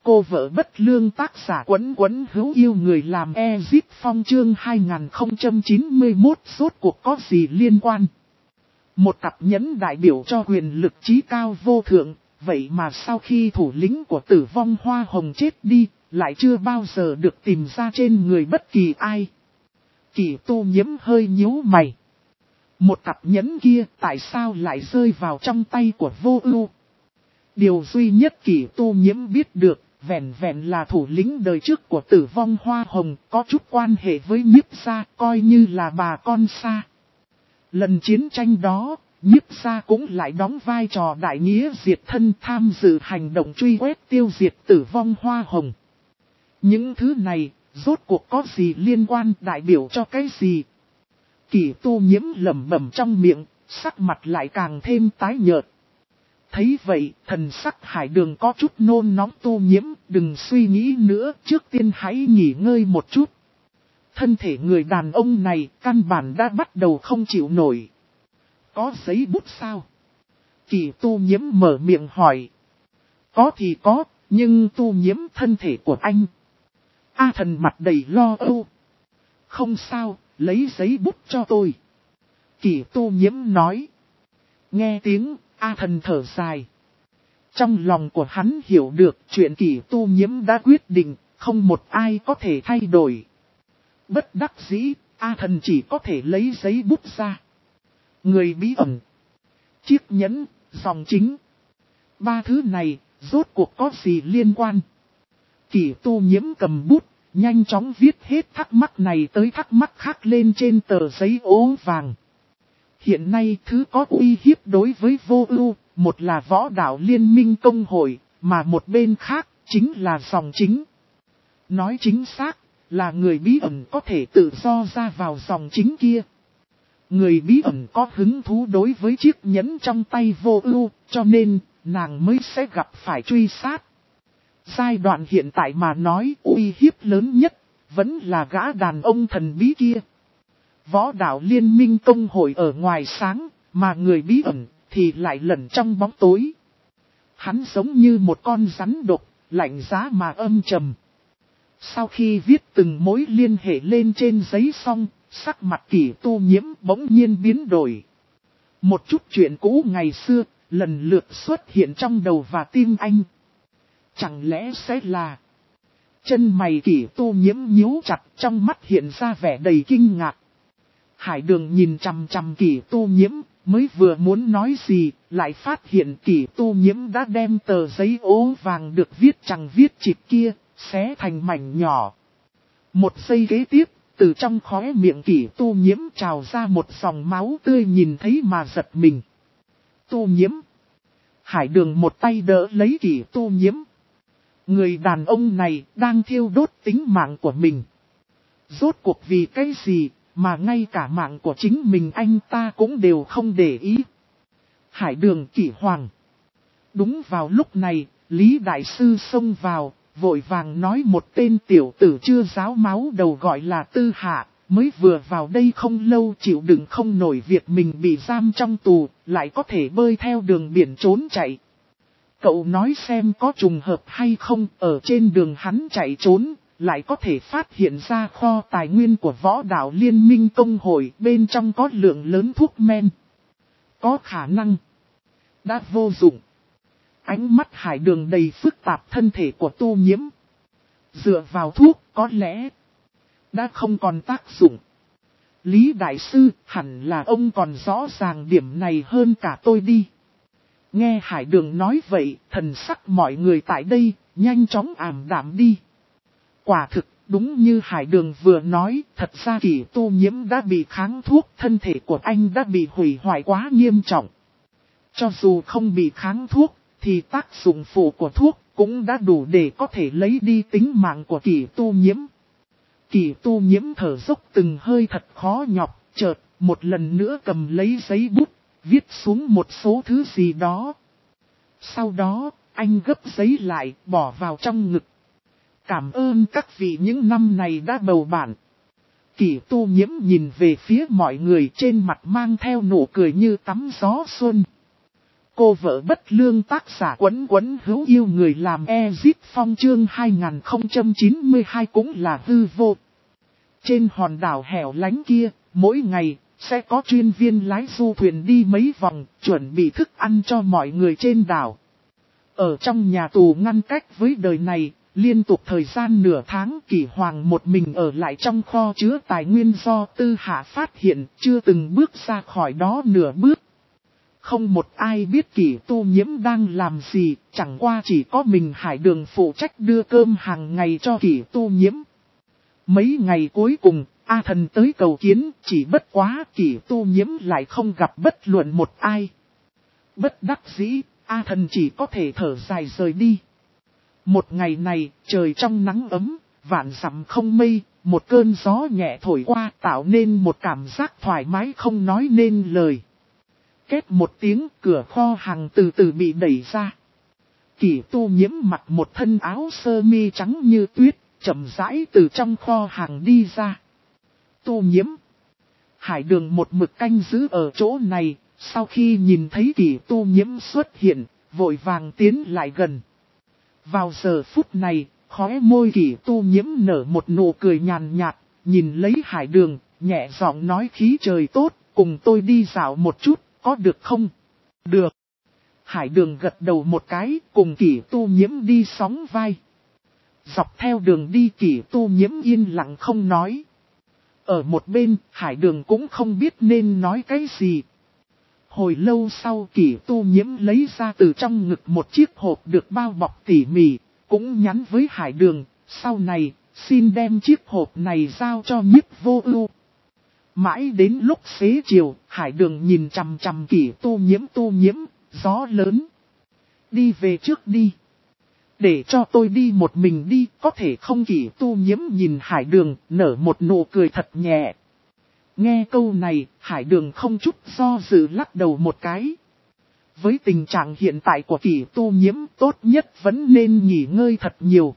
cô vợ bất lương, tác giả Quấn Quấn hữu yêu người làm Ezip Phong, chương 2091 rốt cuộc có gì liên quan. Một cặp nhẫn đại biểu cho quyền lực trí cao vô thượng, vậy mà sau khi thủ lĩnh của Tử Vong Hoa Hồng chết đi, lại chưa bao giờ được tìm ra trên người bất kỳ ai. Kỷ Tu Nhiễm hơi nhíu mày. Một cặp nhẫn kia tại sao lại rơi vào trong tay của Vô Ưu? Điều duy nhất Kỷ Tu Nhiễm biết được, vẹn vẹn là thủ lĩnh đời trước của Tử Vong Hoa Hồng có chút quan hệ với Nhiếp gia, coi như là bà con xa. Lần chiến tranh đó, Nhiếp gia cũng lại đóng vai trò đại nghĩa diệt thân, tham dự hành động truy quét tiêu diệt Tử Vong Hoa Hồng. Những thứ này, rốt cuộc có gì liên quan, đại biểu cho cái gì? Kỷ Tu Nhiễm lẩm bẩm trong miệng, sắc mặt lại càng thêm tái nhợt. Thấy vậy, thần sắc Hải Đường có chút nôn nóng. Tu Nhiễm, đừng suy nghĩ nữa, trước tiên hãy nghỉ ngơi một chút. Thân thể người đàn ông này căn bản đã bắt đầu không chịu nổi. Có giấy bút sao? Kỷ Tu Nhiễm mở miệng hỏi. Có thì có, nhưng Tu Nhiễm, thân thể của anh. A Thần mặt đầy lo âu. Không sao, lấy giấy bút cho tôi. Kỷ Tu Nhiễm nói. Nghe tiếng, A Thần thở dài. Trong lòng của hắn hiểu được chuyện Kỷ Tu Nhiễm đã quyết định, không một ai có thể thay đổi. Bất đắc dĩ, A Thần chỉ có thể lấy giấy bút ra. Người bí ẩn, chiếc nhẫn, dòng chính. Ba thứ này, rốt cuộc có gì liên quan? Kỷ Tu Nhiễm cầm bút, nhanh chóng viết hết thắc mắc này tới thắc mắc khác lên trên tờ giấy ố vàng. Hiện nay thứ có uy hiếp đối với Vô Ưu, một là Võ Đạo Liên Minh Công Hội, mà một bên khác chính là dòng chính. Nói chính xác là người bí ẩn có thể tự do ra vào dòng chính kia. Người bí ẩn có hứng thú đối với chiếc nhẫn trong tay Vô Ưu, cho nên nàng mới sẽ gặp phải truy sát. Giai đoạn hiện tại mà nói, uy hiếp lớn nhất vẫn là gã đàn ông thần bí kia. Võ Đạo Liên Minh Công Hội ở ngoài sáng, mà người bí ẩn thì lại lẩn trong bóng tối. Hắn giống như một con rắn độc, lạnh giá mà âm trầm. Sau khi viết từng mối liên hệ lên trên giấy xong, sắc mặt Kỷ Tu Nhiễm bỗng nhiên biến đổi. Một chút chuyện cũ ngày xưa, lần lượt xuất hiện trong đầu và tim anh. Chẳng lẽ sẽ là... Chân mày Kỷ Tu Nhiễm nhíu chặt, trong mắt hiện ra vẻ đầy kinh ngạc. Hải Đường nhìn chằm chằm Kỷ Tu Nhiễm, mới vừa muốn nói gì, lại phát hiện Kỷ Tu Nhiễm đã đem tờ giấy ố vàng được viết chẳng viết chịp kia, xé thành mảnh nhỏ. Một giây kế tiếp, từ trong khóe miệng Kỷ Tu Nhiễm trào ra một dòng máu tươi, nhìn thấy mà giật mình. Tu Nhiễm. Hải Đường một tay đỡ lấy Kỷ Tu Nhiễm. Người đàn ông này đang thiêu đốt tính mạng của mình. Rốt cuộc vì cái gì mà ngay cả mạng của chính mình anh ta cũng đều không để ý. Hải Đường, Kỷ Hoàng. Đúng vào lúc này, Lý Đại Sư xông vào, vội vàng nói một tên tiểu tử chưa ráo máu đầu gọi là Tư Hạ, mới vừa vào đây không lâu, chịu đựng không nổi việc mình bị giam trong tù, lại có thể bơi theo đường biển trốn chạy. Cậu nói xem có trùng hợp hay không, ở trên đường hắn chạy trốn, lại có thể phát hiện ra kho tài nguyên của Võ Đạo Liên Minh Công Hội, bên trong có lượng lớn thuốc men. Có khả năng đã vô dụng. Ánh mắt Hải Đường đầy phức tạp, thân thể của Tu Nhiễm dựa vào thuốc có lẽ đã không còn tác dụng. Lý Đại Sư, hẳn là ông còn rõ ràng điểm này hơn cả tôi đi. Nghe Hải Đường nói vậy, thần sắc mọi người tại đây nhanh chóng ảm đạm đi. Quả thực, đúng như Hải Đường vừa nói, thật ra Kỷ Tu Nhiễm đã bị kháng thuốc, thân thể của anh đã bị hủy hoại quá nghiêm trọng. Cho dù không bị kháng thuốc, thì tác dụng phụ của thuốc cũng đã đủ để có thể lấy đi tính mạng của Kỷ Tu Nhiễm. Kỷ Tu Nhiễm thở dốc từng hơi thật khó nhọc, chợt một lần nữa cầm lấy giấy bút, viết xuống một số thứ gì đó. Sau đó, anh gấp giấy lại, bỏ vào trong ngực. Cảm ơn các vị những năm này đã bầu bạn. Kỷ Tu Nhiễm nhìn về phía mọi người, trên mặt mang theo nụ cười như tắm gió xuân. Cô vợ bất lương tác giả Quấn Quấn hữu yêu người làm Ezip Phong chương 2092 cũng là hư vô. Trên hòn đảo hẻo lánh kia, mỗi ngày, sẽ có chuyên viên lái du thuyền đi mấy vòng, chuẩn bị thức ăn cho mọi người trên đảo. Ở trong nhà tù ngăn cách với đời này, liên tục thời gian nửa tháng Kỷ Hoàng một mình ở lại trong kho chứa tài nguyên do Tư Hạ phát hiện, chưa từng bước ra khỏi đó nửa bước. Không một ai biết Kỷ Tu Nhiễm đang làm gì, chẳng qua chỉ có mình Hải Đường phụ trách đưa cơm hàng ngày cho Kỷ Tu Nhiễm. Mấy ngày cuối cùng, A Thần tới cầu kiến, chỉ bất quá Kỷ Tu Nhiễm lại không gặp bất luận một ai. Bất đắc dĩ, A Thần chỉ có thể thở dài rời đi. Một ngày này, trời trong nắng ấm, vạn dặm không mây, một cơn gió nhẹ thổi qua tạo nên một cảm giác thoải mái không nói nên lời. Két một tiếng, cửa kho hàng từ từ bị đẩy ra. Kỷ Tu Nhiễm mặc một thân áo sơ mi trắng như tuyết, chậm rãi từ trong kho hàng đi ra. Tu Nhiễm. Hải Đường một mực canh giữ ở chỗ này, sau khi nhìn thấy Kỷ Tu Nhiễm xuất hiện, vội vàng tiến lại gần. Vào giờ phút này, khóe môi Kỷ Tu Nhiễm nở một nụ cười nhàn nhạt, nhìn lấy Hải Đường, nhẹ giọng nói khí trời tốt, cùng tôi đi dạo một chút, có được không? Được. Hải Đường gật đầu một cái, cùng Kỷ Tu Nhiễm đi sóng vai. Dọc theo đường đi Kỷ Tu Nhiễm yên lặng không nói. Ở một bên, Hải Đường cũng không biết nên nói cái gì. Hồi lâu sau Kỷ Tu Nhiễm lấy ra từ trong ngực một chiếc hộp được bao bọc tỉ mỉ, cũng nhắn với Hải Đường, sau này, xin đem chiếc hộp này giao cho Nhiếp Vô Ưu. Mãi đến lúc xế chiều, Hải Đường nhìn chằm chằm Kỷ Tu Nhiễm, gió lớn. Đi về trước đi. Để cho tôi đi một mình đi, có thể không? Kỷ Tu Nhiễm nhìn Hải Đường, nở một nụ cười thật nhẹ. Nghe câu này, Hải Đường không chút do dự lắc đầu một cái. Với tình trạng hiện tại của Kỷ Tu Nhiễm, tốt nhất vẫn nên nghỉ ngơi thật nhiều.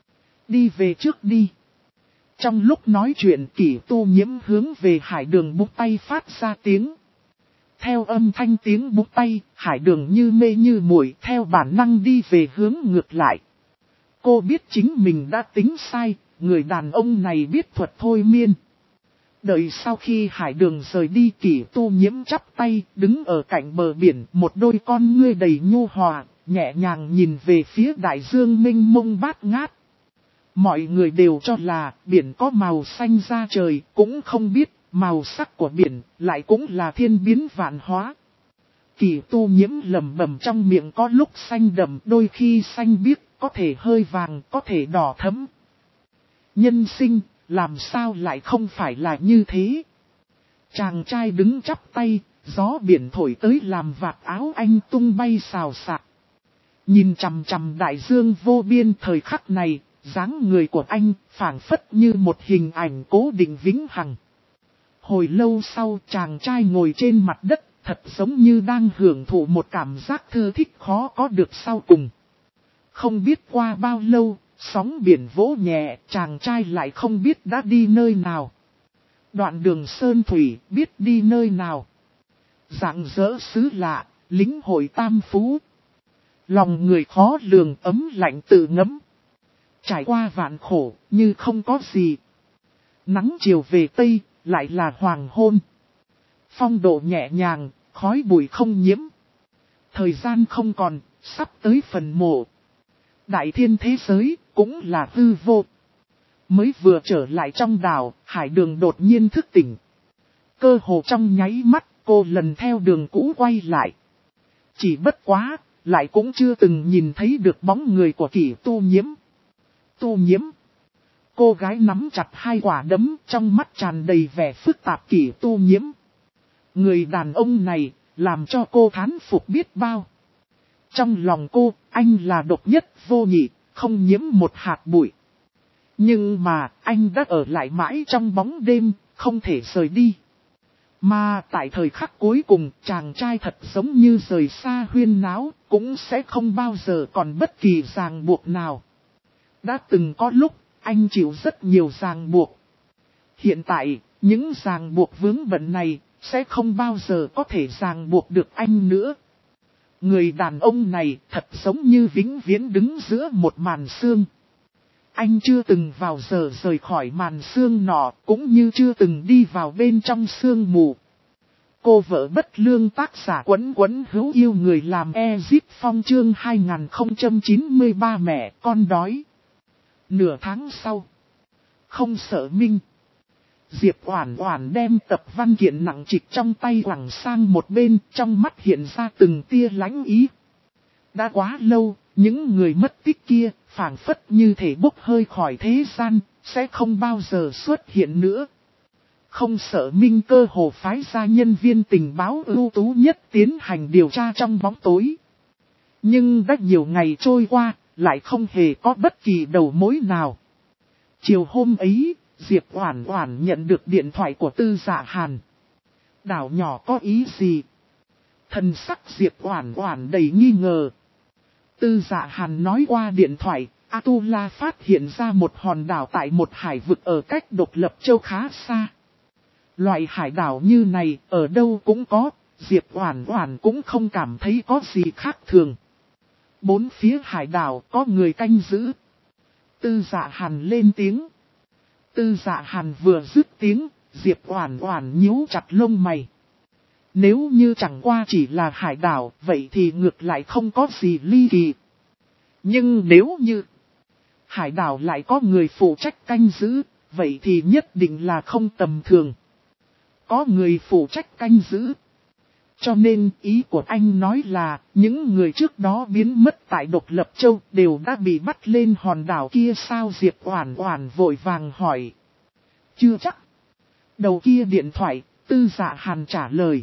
Đi về trước đi. Trong lúc nói chuyện Kỷ Tu Nhiễm hướng về Hải Đường búng tay phát ra tiếng. Theo âm thanh tiếng búng tay, Hải Đường như mê như muội theo bản năng đi về hướng ngược lại. Cô biết chính mình đã tính sai, người đàn ông này biết thuật thôi miên. Đợi sau khi Hải Đường rời đi Kỷ Tu Nhiễm chắp tay, đứng ở cạnh bờ biển, một đôi con ngươi đầy nhu hòa, nhẹ nhàng nhìn về phía đại dương mênh mông bát ngát. Mọi người đều cho là biển có màu xanh da trời, cũng không biết màu sắc của biển lại cũng là thiên biến vạn hóa. Kỷ Tu Nhiễm lẩm bẩm trong miệng, có lúc xanh đậm, đôi khi xanh biếc, có thể hơi vàng, có thể đỏ thẫm. Nhân sinh, làm sao lại không phải là như thế? Chàng trai đứng chắp tay, gió biển thổi tới làm vạt áo anh tung bay xào xạc. Nhìn chằm chằm đại dương vô biên thời khắc này, dáng người của anh phảng phất như một hình ảnh cố định vĩnh hằng. Hồi lâu sau chàng trai ngồi trên mặt đất, thật giống như đang hưởng thụ một cảm giác thư thích khó có được sau cùng. Không biết qua bao lâu, sóng biển vỗ nhẹ, chàng trai lại không biết đã đi nơi nào. Đoạn đường sơn thủy, biết đi nơi nào. Rạng rỡ xứ lạ, lính hội tam phú. Lòng người khó lường, ấm lạnh tự ngấm. Trải qua vạn khổ, như không có gì. Nắng chiều về Tây, lại là hoàng hôn. Phong độ nhẹ nhàng, khói bụi không nhiễm. Thời gian không còn, sắp tới phần mộ. Đại thiên thế giới, cũng là hư vô. Mới vừa trở lại trong đảo, Hải Đường đột nhiên thức tỉnh. Cơ hồ trong nháy mắt, cô lần theo đường cũ quay lại. Chỉ bất quá, lại cũng chưa từng nhìn thấy được bóng người của Kỷ Tu Nhiễm. Tu Nhiễm. Cô gái nắm chặt hai quả đấm, trong mắt tràn đầy vẻ phức tạp. Kỷ Tu Nhiễm. Người đàn ông này, làm cho cô thán phục biết bao. Trong lòng cô, anh là độc nhất vô nhị, không nhiễm một hạt bụi. Nhưng mà, anh đã ở lại mãi trong bóng đêm, không thể rời đi. Mà tại thời khắc cuối cùng, chàng trai thật giống như rời xa huyên náo, cũng sẽ không bao giờ còn bất kỳ ràng buộc nào. Đã từng có lúc, anh chịu rất nhiều ràng buộc. Hiện tại, những ràng buộc vướng bận này, sẽ không bao giờ có thể ràng buộc được anh nữa. Người đàn ông này thật giống như vĩnh viễn đứng giữa một màn sương. Anh chưa từng vào giờ rời khỏi màn sương nọ, cũng như chưa từng đi vào bên trong sương mù. Cô vợ bất lương tác giả Quấn Quấn hữu yêu người làm Ezip Phong chương 2093 mẹ con đói. Nửa tháng sau. Không sợ Minh. Diệp Oản Oản đem tập văn kiện nặng trịch trong tay quẳng sang một bên, trong mắt hiện ra từng tia lãnh ý. Đã quá lâu, những người mất tích kia, phảng phất như thể bốc hơi khỏi thế gian, sẽ không bao giờ xuất hiện nữa. Không sợ Minh cơ hồ phái ra nhân viên tình báo ưu tú nhất tiến hành điều tra trong bóng tối. Nhưng đã nhiều ngày trôi qua, lại không hề có bất kỳ đầu mối nào. Chiều hôm ấy, Diệp Oản Oản nhận được điện thoại của Tư Dạ Hàn. Đảo nhỏ có ý gì? Thần sắc Diệp Oản Oản đầy nghi ngờ. Tư Dạ Hàn nói qua điện thoại, Atula phát hiện ra một hòn đảo tại một hải vực ở cách Độc Lập Châu khá xa. Loại hải đảo như này ở đâu cũng có, Diệp Oản Oản cũng không cảm thấy có gì khác thường. Bốn phía hải đảo có người canh giữ. Tư Dạ Hàn lên tiếng. Tư Dạ Hàn vừa dứt tiếng, Diệp Oản Oản nhíu chặt lông mày. Nếu như chẳng qua chỉ là hải đảo, vậy thì ngược lại không có gì ly kỳ. Nhưng nếu như hải đảo lại có người phụ trách canh giữ, vậy thì nhất định là không tầm thường. Có người phụ trách canh giữ. Cho nên ý của anh nói là những người trước đó biến mất tại Độc Lập Châu đều đã bị bắt lên hòn đảo kia sao? Diệp Oản Oản vội vàng hỏi. Chưa chắc. Đầu kia điện thoại, Tư Dạ Hàn trả lời.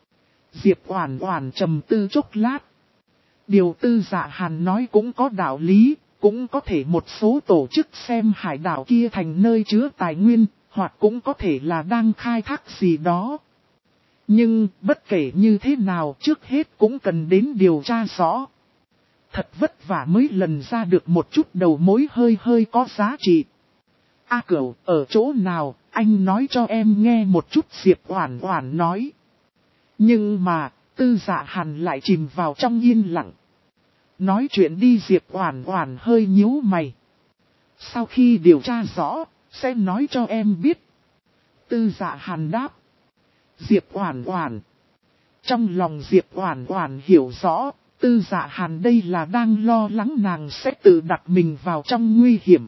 Diệp Oản Oản trầm tư chốc lát. Điều Tư Dạ Hàn nói cũng có đạo lý, cũng có thể một số tổ chức xem hải đảo kia thành nơi chứa tài nguyên, hoặc cũng có thể là đang khai thác gì đó. Nhưng bất kể như thế nào trước hết cũng cần đến điều tra rõ. Thật vất vả mới lần ra được một chút đầu mối hơi có giá trị. A Cửu, ở chỗ nào, anh nói cho em nghe một chút. Diệp Oản Oản nói. Nhưng mà, Tư Dạ Hàn lại chìm vào trong yên lặng. Nói chuyện đi. Diệp Oản Oản hơi nhíu mày. Sau khi điều tra rõ, sẽ nói cho em biết. Tư Dạ Hàn đáp. Diệp Oản Oản. Trong lòng Diệp Oản Oản hiểu rõ, Tư Dạ Hàn đây là đang lo lắng nàng sẽ tự đặt mình vào trong nguy hiểm.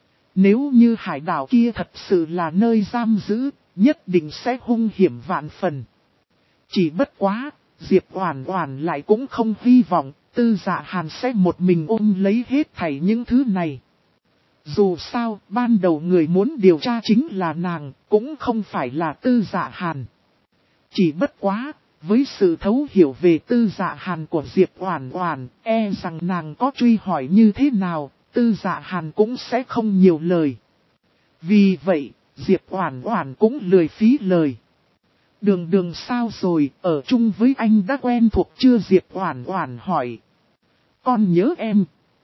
Nếu như hải đảo kia thật sự là nơi giam giữ, nhất định sẽ hung hiểm vạn phần. Chỉ bất quá, Diệp Oản Oản lại cũng không hy vọng Tư Dạ Hàn sẽ một mình ôm lấy hết thảy những thứ này. Dù sao, ban đầu người muốn điều tra chính là nàng, cũng không phải là Tư Dạ Hàn. Chỉ bất quá, với sự thấu hiểu về Tư Dạ Hàn của Diệp Oản Oản, e rằng nàng có truy hỏi như thế nào, Tư Dạ Hàn cũng sẽ không nhiều lời. Vì vậy, Diệp Oản Oản cũng lười phí lời. Đường Đường sao rồi, ở chung với anh đã quen thuộc chưa? Diệp Oản Oản hỏi. Con nhớ em.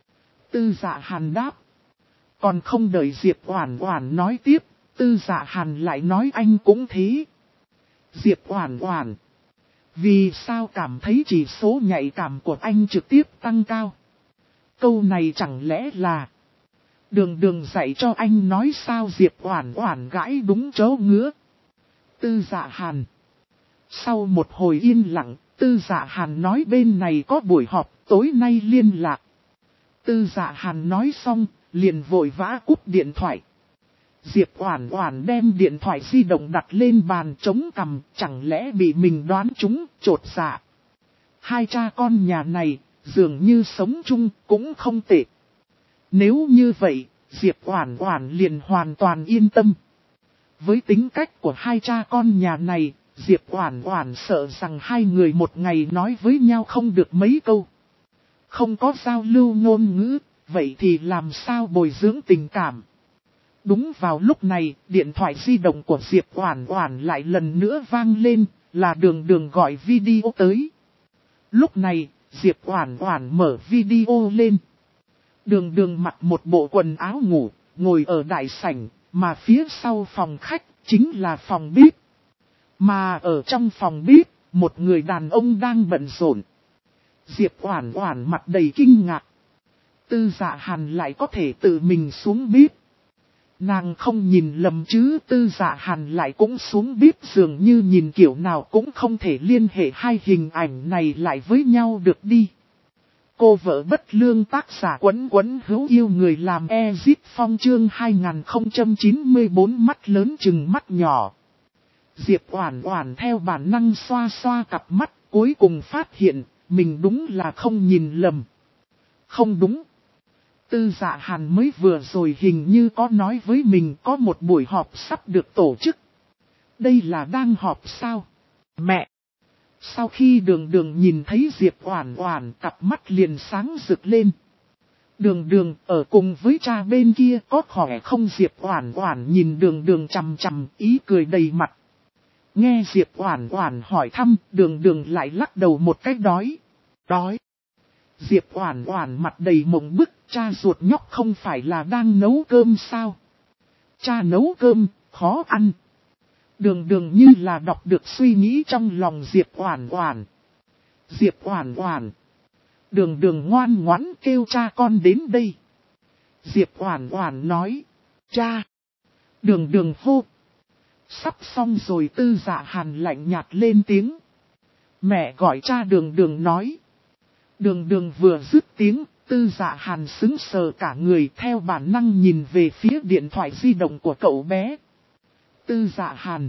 Tư Dạ Hàn đáp. Còn không đợi Diệp Oản Oản nói tiếp, Tư Dạ Hàn lại nói anh cũng thế. Diệp Oản Oản. Vì sao cảm thấy chỉ số nhạy cảm của anh trực tiếp tăng cao? Câu này chẳng lẽ là Đường Đường dạy cho anh nói sao? Diệp Oản Oản gãi đúng chỗ ngứa. Tư Dạ Hàn. Sau một hồi yên lặng, Tư Dạ Hàn nói bên này có buổi họp, tối nay liên lạc. Tư Dạ Hàn nói xong, liền vội vã cúp điện thoại. Diệp Oản Oản đem điện thoại di động đặt lên bàn chống cằm, chẳng lẽ bị mình đoán trúng, chột dạ. Hai cha con nhà này, dường như sống chung cũng không tệ. Nếu như vậy, Diệp Oản Oản liền hoàn toàn yên tâm. Với tính cách của hai cha con nhà này, Diệp Oản Oản sợ rằng hai người một ngày nói với nhau không được mấy câu. Không có giao lưu ngôn ngữ, vậy thì làm sao bồi dưỡng tình cảm? Đúng vào lúc này, điện thoại di động của Diệp Oản Oản lại lần nữa vang lên, là Đường Đường gọi video tới. Lúc này, Diệp Oản Oản mở video lên. Đường Đường mặc một bộ quần áo ngủ, ngồi ở đại sảnh, mà phía sau phòng khách chính là phòng bếp. Mà ở trong phòng bếp, một người đàn ông đang bận rộn. Diệp Oản Oản mặt đầy kinh ngạc. Tư Dạ Hàn lại có thể tự mình xuống bếp. Nàng không nhìn lầm chứ, Tư Dạ Hàn lại cũng xuống bếp, dường như nhìn kiểu nào cũng không thể liên hệ hai hình ảnh này lại với nhau được đi. Cô vợ bất lương, tác giả Quấn Quấn hữu yêu, người làm Ezip Phong, chương 2094, mắt lớn chừng mắt nhỏ. Diệp Oản Oản theo bản năng xoa xoa cặp mắt, cuối cùng phát hiện mình đúng là không nhìn lầm. Không đúng. Tư Dạ Hàn mới vừa rồi hình như có nói với mình có một buổi họp sắp được tổ chức. Đây là đang họp sao? Mẹ! Sau khi Đường Đường nhìn thấy Diệp Oản Oản, cặp mắt liền sáng rực lên. Đường Đường ở cùng với cha bên kia có khỏe không? Diệp Oản Oản nhìn Đường Đường chằm chằm, ý cười đầy mặt. Nghe Diệp Oản Oản hỏi thăm, Đường Đường lại lắc đầu một cách đói. Diệp Oản Oản mặt đầy mộng bức, cha ruột nhóc không phải là đang nấu cơm sao? Cha nấu cơm, khó ăn. Đường Đường như là đọc được suy nghĩ trong lòng Diệp Oản Oản. Diệp Oản Oản. Đường Đường ngoan ngoãn kêu cha con đến đây. Diệp Oản Oản nói. Cha. Đường Đường hô. Sắp xong rồi. Tư Dạ Hàn lạnh nhạt lên tiếng. Mẹ gọi cha. Đường Đường nói. Đường Đường vừa dứt tiếng, Tư Dạ Hàn sững sờ cả người, theo bản năng nhìn về phía điện thoại di động của cậu bé. Tư Dạ Hàn.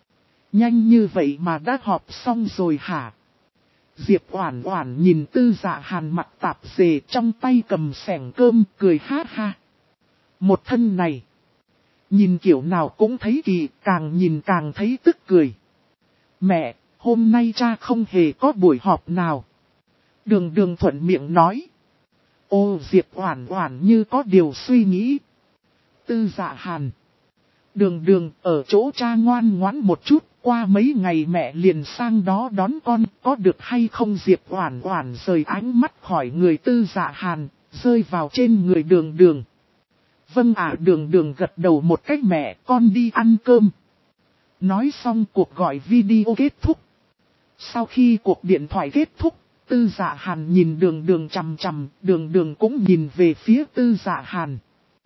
Nhanh như vậy mà đã họp xong rồi hả? Diệp Oản Oản nhìn Tư Dạ Hàn mặt tạp dề, trong tay cầm xẻng cơm, cười ha ha. Một thân này, nhìn kiểu nào cũng thấy kỳ, càng nhìn càng thấy tức cười. Mẹ, hôm nay cha không hề có buổi họp nào. Đường Đường thuận miệng nói. Ô, Diệp Oản Oản như có điều suy nghĩ. Tư Dạ Hàn. Đường Đường ở chỗ cha ngoan ngoãn một chút, qua mấy ngày mẹ liền sang đó đón con, có được hay không? Diệp Oản Oản rời ánh mắt khỏi người Tư Dạ Hàn, rơi vào trên người Đường Đường. Vâng ạ. Đường Đường gật đầu một cách, mẹ, con đi ăn cơm. Nói xong cuộc gọi video kết thúc. Sau khi cuộc điện thoại kết thúc, Tư Dạ Hàn nhìn Đường Đường chằm chằm, Đường Đường cũng nhìn về phía Tư Dạ Hàn.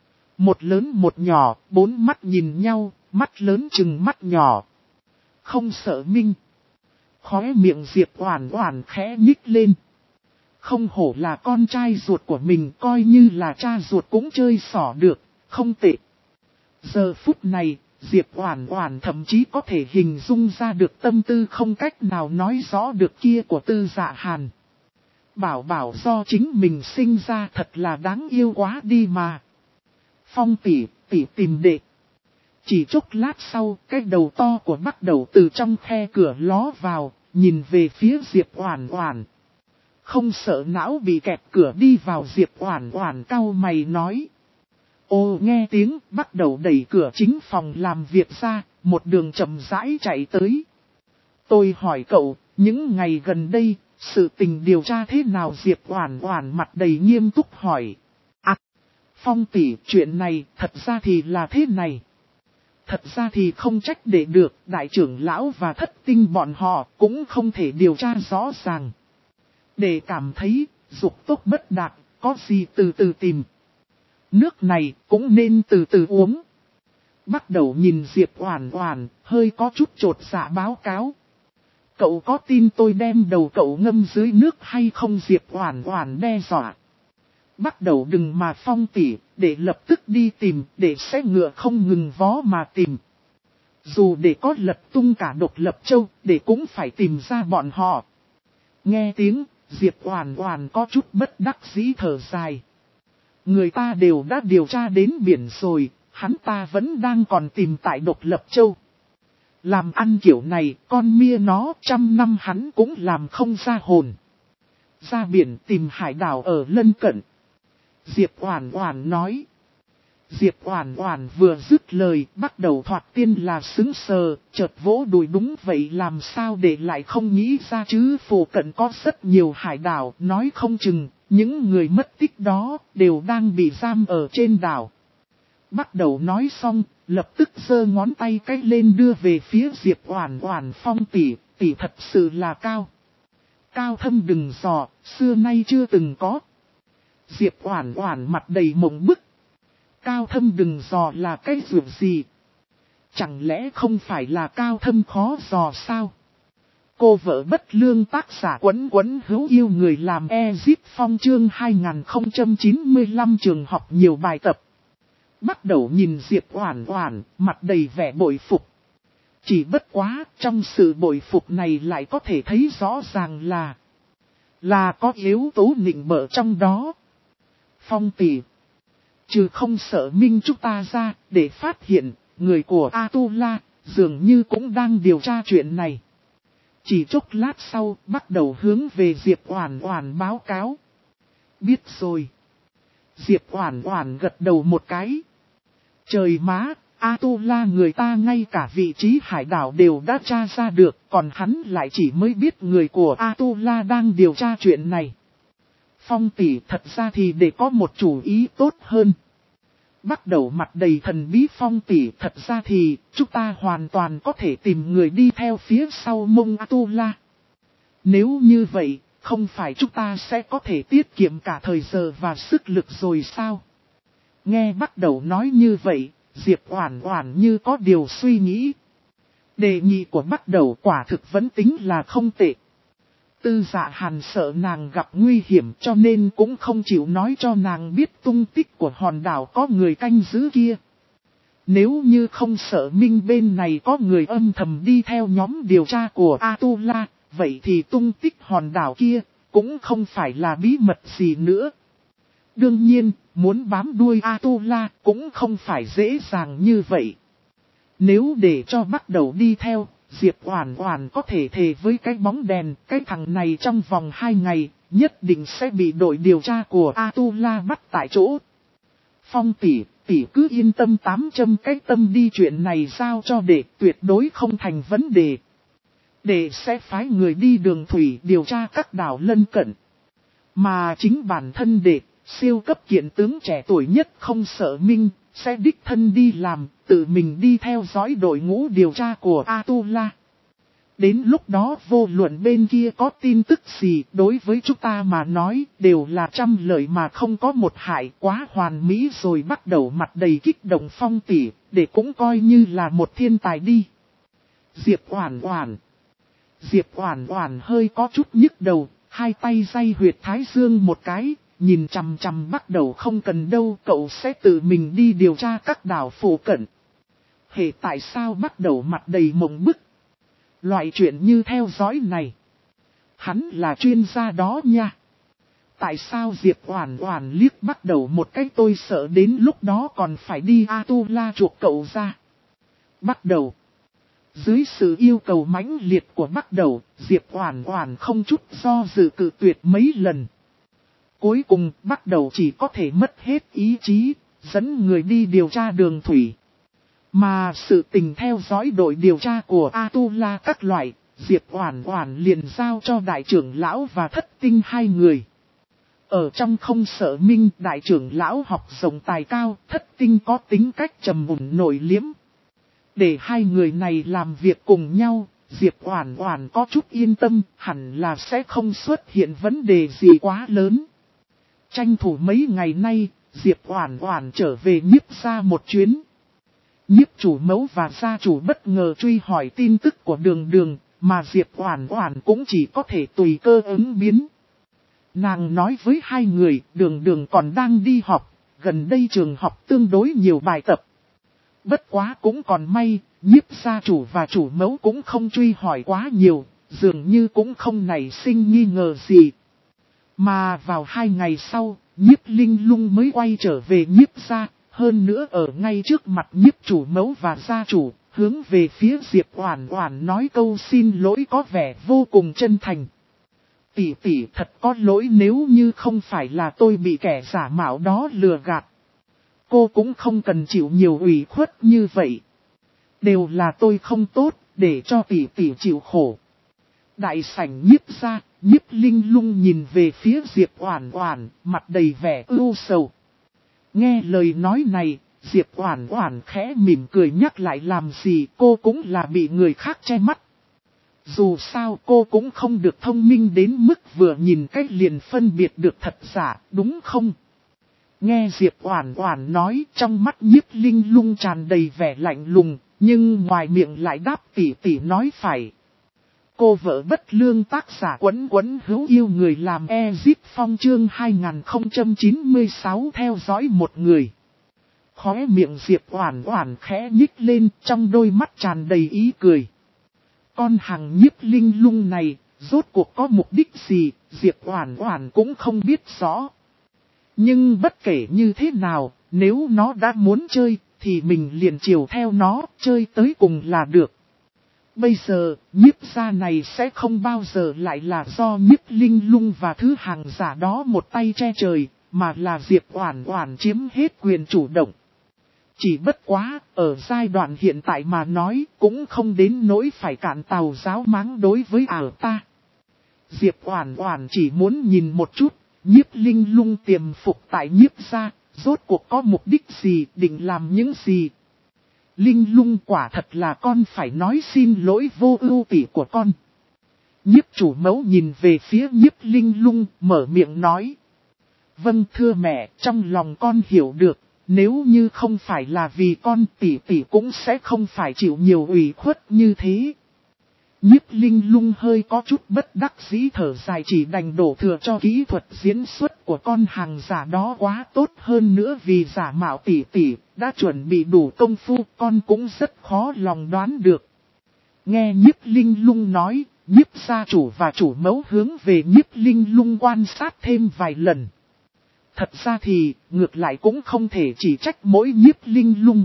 Một lớn một nhỏ, bốn mắt nhìn nhau, mắt lớn chừng mắt nhỏ. Không sợ minh. Khóe miệng Diệp Oản Oản khẽ nhích lên. Không hổ là con trai ruột của mình, coi như là cha ruột cũng chơi xỏ được, không tệ. Giờ phút này, Diệp Oản Oản thậm chí có thể hình dung ra được tâm tư không cách nào nói rõ được kia của Tư Dạ Hàn. Bảo bảo do chính mình sinh ra thật là đáng yêu quá đi mà. Phong tỷ tìm đệ. Chỉ chốc lát sau, cái đầu to của Bắt Đầu từ trong khe cửa ló vào, nhìn về phía Diệp Oản Oản. Không sợ não bị kẹp cửa đi vào. Diệp Oản Oản cau mày nói. Ô, nghe tiếng, Bắt Đầu đẩy cửa chính phòng làm việc ra, một đường chậm rãi chạy tới. Tôi hỏi cậu, những ngày gần đây, sự tình điều tra thế nào? Diệp Oản Oản mặt đầy nghiêm túc hỏi. À, Phong tỷ, chuyện này, thật ra thì là thế này. Thật ra thì không trách để được, đại trưởng lão và thất tinh bọn họ cũng không thể điều tra rõ ràng. Để cảm thấy, dục tốc bất đạt, có gì từ từ tìm. Nước này cũng nên từ từ uống. Bắt Đầu nhìn Diệp Oản Oản, hơi có chút chột dạ báo cáo. Cậu có tin tôi đem đầu cậu ngâm dưới nước hay không? Diệp Oản Oản đe dọa. Bắt Đầu đừng mà Phong tỷ, để lập tức đi tìm, để xe ngựa không ngừng vó mà tìm. Dù để có lật tung cả Độc Lập Châu, để cũng phải tìm ra bọn họ. Nghe tiếng, Diệp Oản Oản có chút bất đắc dĩ thở dài. Người ta đều đã điều tra đến biển rồi, hắn ta vẫn đang còn tìm tại Độc Lập Châu. Làm ăn kiểu này, con mia nó 100 năm hắn cũng làm không ra hồn. Ra biển tìm hải đảo ở lân cận. Diệp Oản Oản nói. Diệp Oản Oản vừa dứt lời, Bắt Đầu thoạt tiên là sững sờ, chợt vỗ đùi, đúng vậy, làm sao để lại không nghĩ ra chứ? Phụ cận có rất nhiều hải đảo, nói không chừng những người mất tích đó đều đang bị giam ở trên đảo. Bắt Đầu nói xong, lập tức giơ ngón tay cái lên đưa về phía Diệp Oản Oản. Phong tỷ, tỷ thật sự là cao. Cao Thâm đừng dò, xưa nay chưa từng có. Diệp Oản Oản mặt đầy mộng bức. Cao Thâm đừng dò là cái ruột gì? Chẳng lẽ không phải là Cao Thâm khó dò sao? Cô vợ bất lương tác giả Quấn Quấn hữu yêu người làm Ezip Phong chương 2095 trường học nhiều bài tập. Bắt đầu nhìn Diệp Oản Oản, mặt đầy vẻ bội phục. Chỉ bất quá, trong sự bội phục này lại có thể thấy rõ ràng là có yếu tố nịnh bợ trong đó. Phong tỷ, trừ không sợ minh chúng ta ra, để phát hiện, người của Atula, dường như cũng đang điều tra chuyện này. Chỉ chốc lát sau, bắt đầu hướng về Diệp Oản Oản báo cáo. Biết rồi. Diệp Oản Oản gật đầu một cái. Trời má, Atula người ta ngay cả vị trí hải đảo đều đã tra ra được, còn hắn lại chỉ mới biết người của Atula đang điều tra chuyện này. Phong tỷ, thật ra thì để có một chủ ý tốt hơn. Bắt đầu mặt đầy thần bí. Phong tỷ, thật ra thì chúng ta hoàn toàn có thể tìm người đi theo phía sau mông Atula. Nếu như vậy, không phải chúng ta sẽ có thể tiết kiệm cả thời giờ và sức lực rồi sao? Nghe bắt đầu nói như vậy, Diệp Oản Oản như có điều suy nghĩ. Đề nghị của bắt đầu quả thực vẫn tính là không tệ. Tư Dạ Hàn sợ nàng gặp nguy hiểm cho nên cũng không chịu nói cho nàng biết tung tích của hòn đảo có người canh giữ kia. Nếu như không sợ minh bên này có người âm thầm đi theo nhóm điều tra của Atula, vậy thì tung tích hòn đảo kia cũng không phải là bí mật gì nữa. Đương nhiên, muốn bám đuôi Atula cũng không phải dễ dàng như vậy. Nếu để cho bắt đầu đi theo, Diệp Oản Oản có thể thề với cái bóng đèn, cái thằng này trong vòng 2 ngày, nhất định sẽ bị đội điều tra của Atula bắt tại chỗ. Phong tỷ, tỷ cứ yên tâm 800 cái tâm đi, chuyện này giao cho đệ tuyệt đối không thành vấn đề. Đệ sẽ phái người đi đường thủy điều tra các đảo lân cận. Mà chính bản thân đệ, siêu cấp kiện tướng trẻ tuổi nhất không sợ minh, sẽ đích thân đi làm, tự mình đi theo dõi đội ngũ điều tra của Atula. Đến lúc đó vô luận bên kia có tin tức gì, đối với chúng ta mà nói đều là trăm lợi mà không có một hại, quá hoàn mỹ rồi. Bắt đầu mặt đầy kích động. Phong tỷ, để cũng coi như là một thiên tài đi. Diệp Oản Oản. Diệp Oản Oản hơi có chút nhức đầu, hai tay day huyệt thái dương một cái. Nhìn chằm chằm bắt đầu, không cần đâu, cậu sẽ tự mình đi điều tra các đảo phụ cận. Hệ tại sao bắt đầu mặt đầy mộng bức. Loại chuyện như theo dõi này, hắn là chuyên gia đó nha. Tại sao Diệp Oản Oản liếc bắt đầu một cái, tôi sợ đến lúc đó còn phải đi Atula chuộc cậu ra. Bắt đầu. Dưới sự yêu cầu mãnh liệt của bắt đầu, Diệp Oản Oản không chút do dự cự tuyệt mấy lần. Cuối cùng, bắt đầu chỉ có thể mất hết ý chí, dẫn người đi điều tra đường thủy. Mà sự tình theo dõi đội điều tra của Atula các loại, Diệp Oản Oản liền giao cho đại trưởng lão và Thất Tinh hai người. Ở trong không sợ minh, đại trưởng lão học rộng tài cao, Thất Tinh có tính cách trầm mùn nội liếm. Để hai người này làm việc cùng nhau, Diệp Oản Oản có chút yên tâm, hẳn là sẽ không xuất hiện vấn đề gì quá lớn. Tranh thủ mấy ngày nay, Diệp Oản Oản trở về Nhiếp gia một chuyến. Nhiếp chủ mẫu và gia chủ bất ngờ truy hỏi tin tức của Đường Đường, mà Diệp Oản Oản cũng chỉ có thể tùy cơ ứng biến. Nàng nói với hai người, Đường Đường còn đang đi học, gần đây trường học tương đối nhiều bài tập. Bất quá cũng còn may, Nhiếp gia chủ và chủ mẫu cũng không truy hỏi quá nhiều, dường như cũng không nảy sinh nghi ngờ gì. Mà vào 2 ngày sau, Nhiếp Linh Lung mới quay trở về Nhiếp gia, hơn nữa ở ngay trước mặt Nhiếp chủ mẫu và gia chủ, hướng về phía Diệp Oản Oản nói câu xin lỗi có vẻ vô cùng chân thành. Tỷ tỷ, thật có lỗi, nếu như không phải là tôi bị kẻ giả mạo đó lừa gạt. Cô cũng không cần chịu nhiều ủy khuất như vậy. Đều là tôi không tốt, để cho tỷ tỷ chịu khổ. Đại sảnh Nhiếp gia, Nhiếp Linh Lung nhìn về phía Diệp Oản Oản, mặt đầy vẻ ưu sầu. Nghe lời nói này, Diệp Oản Oản khẽ mỉm cười, nhắc lại làm gì, cô cũng là bị người khác che mắt. Dù sao cô cũng không được thông minh đến mức vừa nhìn cách liền phân biệt được thật giả, đúng không? Nghe Diệp Oản Oản nói, trong mắt Nhiếp Linh Lung tràn đầy vẻ lạnh lùng, nhưng ngoài miệng lại đáp tỉ tỉ nói phải. Cô vợ bất lương tác giả Quấn Quấn hữu yêu người làm Ezip Phong chương 2096 theo dõi một người. Khóe miệng Diệp Oản Oản khẽ nhích lên, trong đôi mắt tràn đầy ý cười. Con hàng Nhiếp Linh Lung này, rốt cuộc có mục đích gì, Diệp Oản Oản cũng không biết rõ. Nhưng bất kể như thế nào, nếu nó đã muốn chơi, thì mình liền chiều theo nó, chơi tới cùng là được. Bây giờ, Nhiếp gia này sẽ không bao giờ lại là do Nhiếp Linh Lung và thứ hàng giả đó một tay che trời, mà là Diệp Oản Oản chiếm hết quyền chủ động. Chỉ bất quá, ở giai đoạn hiện tại mà nói, cũng không đến nỗi phải cạn tàu giáo máng đối với ảo ta. Diệp Oản Oản chỉ muốn nhìn một chút, Nhiếp Linh Lung tiềm phục tại Nhiếp gia, rốt cuộc có mục đích gì, định làm những gì. Linh Lung quả thật là con phải nói xin lỗi vô ưu tỷ của con. Nhiếp chủ mẫu nhìn về phía Nhiếp Linh Lung, mở miệng nói. Vâng thưa mẹ, trong lòng con hiểu được, nếu như không phải là vì con tỷ tỷ cũng sẽ không phải chịu nhiều ủy khuất như thế. Nhiếp Linh Lung hơi có chút bất đắc dĩ thở dài, chỉ đành đổ thừa cho kỹ thuật diễn xuất của con hàng giả đó quá tốt, hơn nữa vì giả mạo tỷ tỷ, đã chuẩn bị đủ công phu, con cũng rất khó lòng đoán được. Nghe Nhiếp Linh Lung nói, Nhiếp gia chủ và chủ mẫu hướng về Nhiếp Linh Lung quan sát thêm vài lần. Thật ra thì, ngược lại cũng không thể chỉ trách mỗi Nhiếp Linh Lung.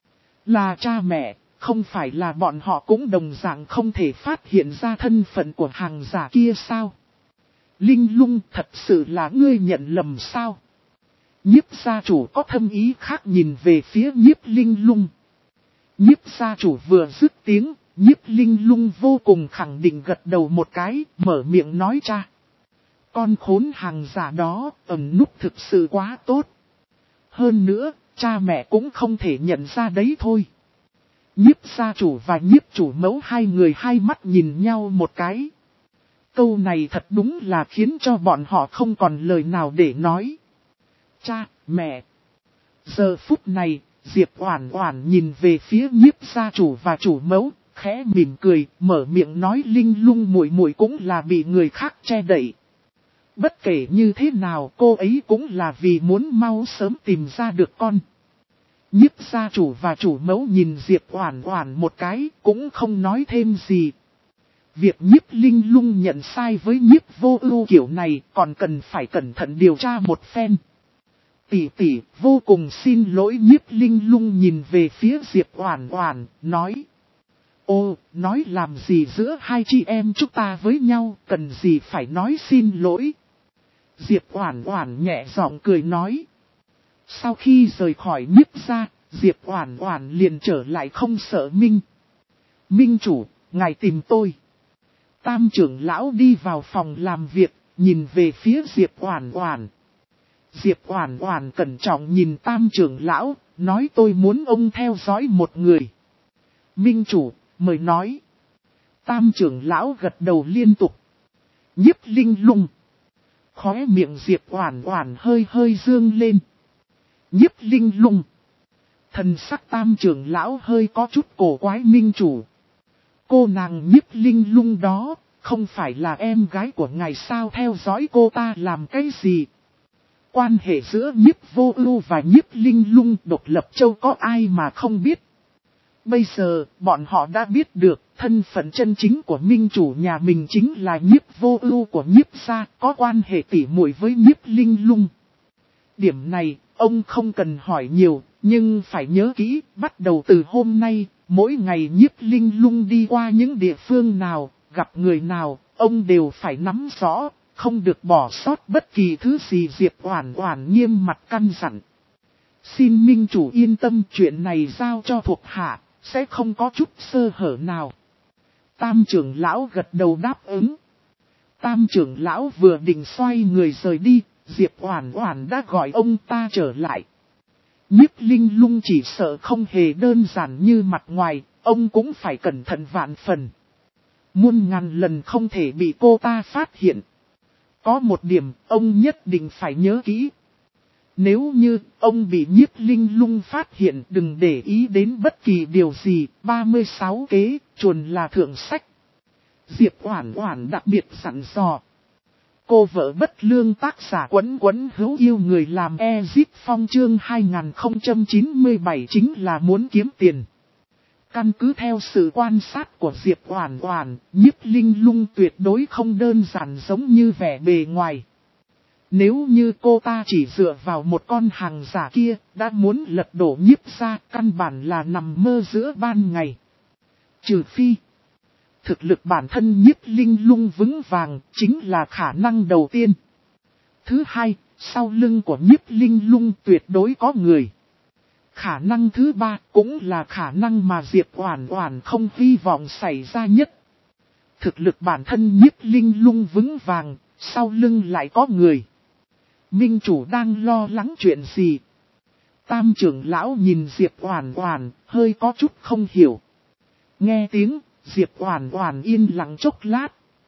Là cha mẹ, không phải là bọn họ cũng đồng dạng không thể phát hiện ra thân phận của hàng giả kia sao? Linh Lung, thật sự là ngươi nhận lầm sao? Nhiếp gia chủ có thâm ý khác nhìn về phía Nhiếp Linh Lung. Nhiếp gia chủ vừa dứt tiếng, Nhiếp Linh Lung vô cùng khẳng định gật đầu một cái, mở miệng nói cha. Con khốn hàng giả đó, ẩn núp thực sự quá tốt. Hơn nữa, cha mẹ cũng không thể nhận ra đấy thôi. Nhiếp gia chủ và nhiếp chủ mẫu hai người hai mắt nhìn nhau một cái. Câu này thật đúng là khiến cho bọn họ không còn lời nào để nói. Cha, mẹ. Giờ phút này, Diệp Oản Oản nhìn về phía nhiếp gia chủ và chủ mẫu, khẽ mỉm cười, mở miệng nói Linh Lung muội muội cũng là bị người khác che đậy. Bất kể như thế nào cô ấy cũng là vì muốn mau sớm tìm ra được con. Nhiếp gia chủ và chủ mẫu nhìn Diệp Oản Oản một cái cũng không nói thêm gì. Việc Nhiếp Linh Lung nhận sai với Nhiếp Vô Ưu kiểu này còn cần phải cẩn thận điều tra một phen. Tỷ tỷ, vô cùng xin lỗi. Nhiếp Linh Lung nhìn về phía Diệp Oản Oản, nói. Ô, nói làm gì giữa hai chị em chúng ta với nhau, cần gì phải nói xin lỗi. Diệp Oản Oản nhẹ giọng cười nói. Sau khi rời khỏi Nhiếp gia, Diệp Oản Oản liền trở lại không sợ Minh. Minh chủ, ngài tìm tôi. Tam trưởng lão đi vào phòng làm việc, nhìn về phía Diệp Oản Oản. Diệp Oản Oản cẩn trọng nhìn Tam trưởng lão, nói tôi muốn ông theo dõi một người. Minh chủ, mời nói. Tam trưởng lão gật đầu liên tục. Nhiếp Linh Lung. Khóe miệng Diệp Oản Oản hơi hơi dương lên. Nhiếp Linh Lung. Thần sắc Tam trưởng lão hơi có chút cổ quái. Minh chủ. Cô nàng Nhiếp Linh Lung đó, không phải là em gái của ngài sao, theo dõi cô ta làm cái gì? Quan hệ giữa Nhiếp Vô Ưu và Nhiếp Linh Lung độc lập châu có ai mà không biết. Bây giờ, bọn họ đã biết được, thân phận chân chính của minh chủ nhà mình chính là Nhiếp Vô Ưu của Nhiếp gia, có quan hệ tỉ muội với Nhiếp Linh Lung. Điểm này, ông không cần hỏi nhiều, nhưng phải nhớ kỹ, bắt đầu từ hôm nay, mỗi ngày Nhiếp Linh Lung đi qua những địa phương nào, gặp người nào, ông đều phải nắm rõ, không được bỏ sót bất kỳ thứ gì. Diệp Oản Oản nghiêm mặt căn dặn. Xin minh chủ yên tâm, chuyện này giao cho thuộc hạ, sẽ không có chút sơ hở nào. Tam trưởng lão gật đầu đáp ứng. Tam trưởng lão vừa định xoay người rời đi, Diệp Oản Oản đã gọi ông ta trở lại. Nhiếp Linh Lung chỉ sợ không hề đơn giản như mặt ngoài, ông cũng phải cẩn thận vạn phần. Muôn ngàn lần không thể bị cô ta phát hiện. Có một điểm ông nhất định phải nhớ kỹ. Nếu như ông bị Nhiếp Linh Lung phát hiện, đừng để ý đến bất kỳ điều gì. 36 kế, chuồn là thượng sách. Diệp Oản Oản đặc biệt dặn dò. Cô vợ bất lương tác giả Quấn Quấn hữu yêu người làm Ezip Phong chương 2097 chính là muốn kiếm tiền. Căn cứ theo sự quan sát của Diệp Oản Oản, Nhiếp Linh Lung tuyệt đối không đơn giản giống như vẻ bề ngoài. Nếu như cô ta chỉ dựa vào một con hàng giả kia, đã muốn lật đổ Nhiếp gia, căn bản là nằm mơ giữa ban ngày. Trừ phi, thực lực bản thân Nhiếp Linh Lung vững vàng, chính là khả năng đầu tiên. Thứ hai, sau lưng của Nhiếp Linh Lung tuyệt đối có người. Khả năng thứ ba cũng là khả năng mà Diệp Oản Oản không hy vọng xảy ra nhất. Thực lực bản thân Nhiếp Linh Lung vững vàng, sau lưng lại có người. Minh chủ đang lo lắng chuyện gì? Tam trưởng lão nhìn Diệp Oản Oản, hơi có chút không hiểu. Nghe tiếng, Diệp Oản Oản yên lặng chốc lát.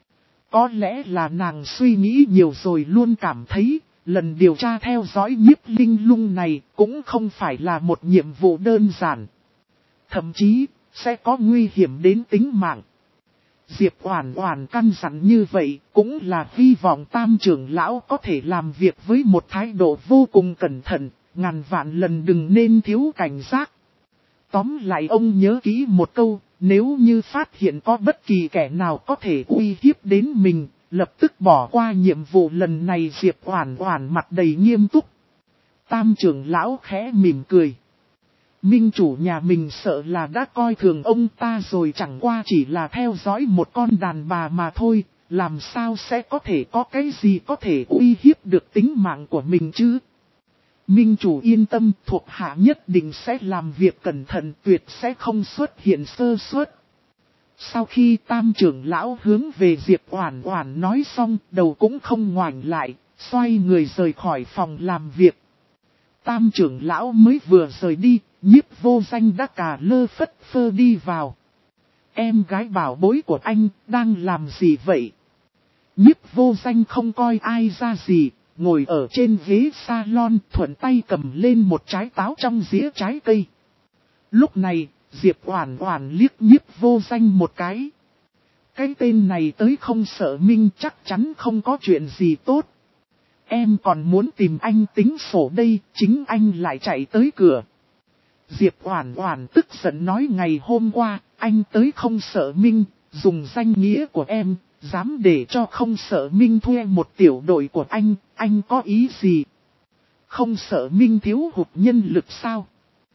Có lẽ là nàng suy nghĩ nhiều rồi, luôn cảm thấy, lần điều tra theo dõi Nhiếp Linh Lung này cũng không phải là một nhiệm vụ đơn giản. Thậm chí, sẽ có nguy hiểm đến tính mạng. Diệp Oản Oản căn dặn như vậy cũng là hy vọng Tam trưởng lão có thể làm việc với một thái độ vô cùng cẩn thận, ngàn vạn lần đừng nên thiếu cảnh giác. Tóm lại ông nhớ kỹ một câu, nếu như phát hiện có bất kỳ kẻ nào có thể uy hiếp đến mình, lập tức bỏ qua nhiệm vụ lần này. Diệp Oản Oản mặt đầy nghiêm túc. Tam trưởng lão khẽ mỉm cười. Minh chủ nhà mình sợ là đã coi thường ông ta rồi, chẳng qua chỉ là theo dõi một con đàn bà mà thôi, làm sao sẽ có thể có cái gì có thể uy hiếp được tính mạng của mình chứ? Minh chủ yên tâm, thuộc hạ nhất định sẽ làm việc cẩn thận, tuyệt sẽ không xuất hiện sơ suất. Sau khi Tam trưởng lão hướng về Diệp Oản Oản nói xong, đầu cũng không ngoảnh lại, xoay người rời khỏi phòng làm việc. Tam trưởng lão mới vừa rời đi, Nhiếp Vô Danh đã cà lơ phất phơ đi vào. Em gái bảo bối của anh, đang làm gì vậy? Nhiếp Vô Danh không coi ai ra gì, ngồi ở trên ghế salon, thuận tay cầm lên một trái táo trong dĩa trái cây. Lúc này, Diệp Oản Oản liếc Nhiếp Vô Danh một cái. Cái tên này tới không sợ Minh chắc chắn không có chuyện gì tốt. Em còn muốn tìm anh tính sổ đây, chính anh lại chạy tới cửa. Diệp Oản Oản tức giận nói, ngày hôm qua, anh tới không sợ Minh, dùng danh nghĩa của em, dám để cho không sợ Minh thuê một tiểu đội của anh có ý gì? Không sợ Minh thiếu hụt nhân lực sao?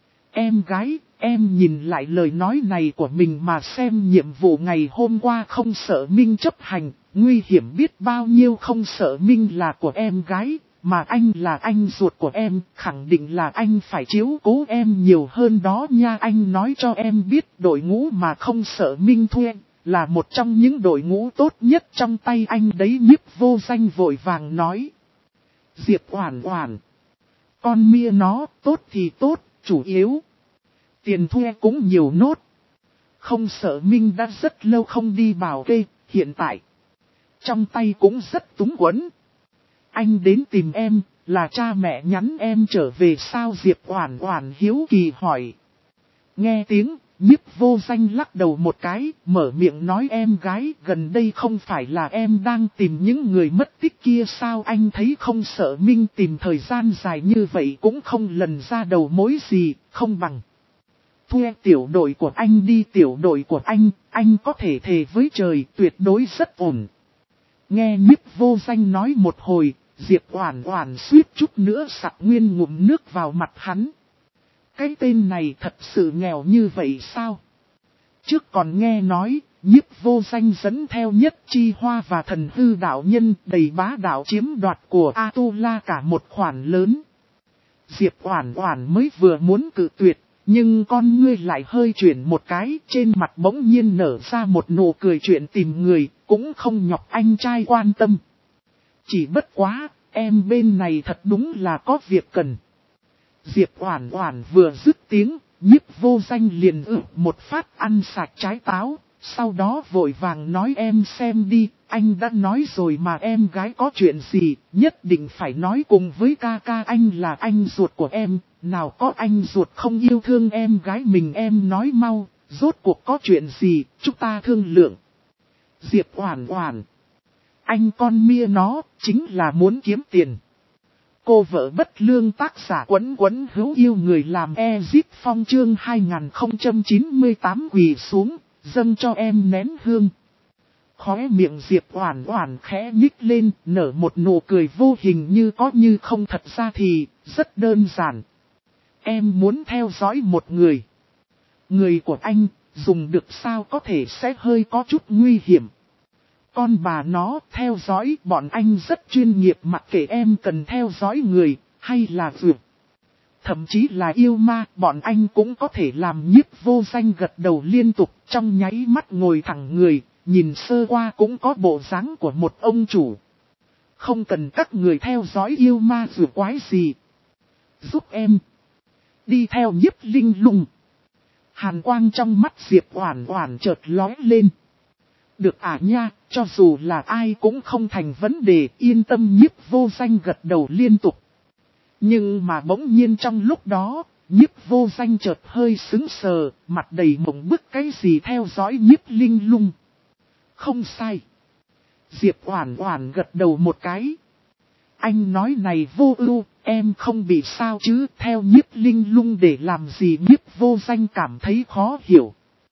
Em gái, em nhìn lại lời nói này của mình mà xem, nhiệm vụ ngày hôm qua không sợ Minh chấp hành, nguy hiểm biết bao nhiêu. Không sợ Minh là của em gái, mà anh là anh ruột của em, khẳng định là anh phải chiếu cố em nhiều hơn đó nha. Anh nói cho em biết, đội ngũ mà không sợ Minh thuê là một trong những đội ngũ tốt nhất trong tay anh đấy. Nhiếp Vô Danh vội vàng nói. Diệp Oản Oản, con mia nó, tốt thì tốt, chủ yếu tiền thuê cũng nhiều nốt. Không sợ Minh đã rất lâu không đi bảo kê, hiện tại trong tay cũng rất túng quẫn. Anh đến tìm em, là cha mẹ nhắn em trở về sao? Diệp Oản Oản hiếu kỳ hỏi. Nghe tiếng, Nhiếp Vô Danh lắc đầu một cái, mở miệng nói, em gái, gần đây không phải là em đang tìm những người mất tích kia sao? Anh thấy không sợ Minh tìm thời gian dài như vậy cũng không lần ra đầu mối gì, không bằng thuê tiểu đội của anh đi. Tiểu đội của anh có thể thề với trời tuyệt đối rất ổn. Nghe Nhiếp Vô Danh nói một hồi, Diệp Oản Oản suýt chút nữa sặc nguyên ngụm nước vào mặt hắn. Cái tên này thật sự nghèo như vậy sao? Trước còn nghe nói, Nhiếp Vô Danh dẫn theo Nhất Chi Hoa và Thần Hư đạo nhân đầy bá đạo chiếm đoạt của Atula cả một khoản lớn. Diệp Oản Oản mới vừa muốn cự tuyệt, nhưng con ngươi lại hơi chuyển một cái, trên mặt bỗng nhiên nở ra một nụ cười, chuyện tìm người, cũng không nhọc anh trai quan tâm. Chỉ bất quá, em bên này thật đúng là có việc cần. Diệp Oản Oản vừa dứt tiếng, Nhiếp Vô Danh liền một phát ăn sạch trái táo, Sau đó vội vàng nói em xem đi, anh đã nói rồi mà em gái có chuyện gì, nhất định phải nói cùng với ca ca, anh là anh ruột của em, nào có anh ruột không yêu thương em gái mình, em nói mau, rốt cuộc có chuyện gì, chúng ta thương lượng. Diệp Oản Oản, anh con mia nó, chính là muốn kiếm tiền. Cô vợ bất lương, tác giả Quấn Quấn hữu yêu người làm Ezip Phong chương 2098 quỳ xuống, dâng cho em nén hương. Khóe miệng Diệp Oản Oản khẽ nhích lên, nở một nụ cười vô hình như có như không, thật ra thì rất đơn giản. Em muốn theo dõi một người. Người của anh, dùng được sao có thể sẽ hơi có chút nguy hiểm. Con bà nó, theo dõi bọn anh rất chuyên nghiệp, mặc kệ em cần theo dõi người, hay là vượt. Thậm chí là yêu ma, bọn anh cũng có thể làm. Nhiếp Vô Danh gật đầu liên tục, trong nháy mắt ngồi thẳng người, nhìn sơ qua cũng có bộ dáng của một ông chủ. Không cần các người theo dõi yêu ma vượt quái gì. Giúp em. Đi theo Nhiếp Linh Lung. Hàn quang trong mắt Diệp Oản Oản chợt lóe lên. Được à nha, cho dù là ai cũng không thành vấn đề, yên tâm. Nhiếp Vô Danh gật đầu liên tục. Nhưng mà bỗng nhiên trong lúc đó, Nhiếp Vô Danh chợt hơi sững sờ, mặt đầy mộng bức, cái gì theo dõi Nhiếp Linh Lung. Không sai. Diệp Oản Oản gật đầu một cái. Anh nói này Vô Ưu, em không bị sao chứ, theo Nhiếp Linh Lung để làm gì? Nhiếp Vô Danh cảm thấy khó hiểu.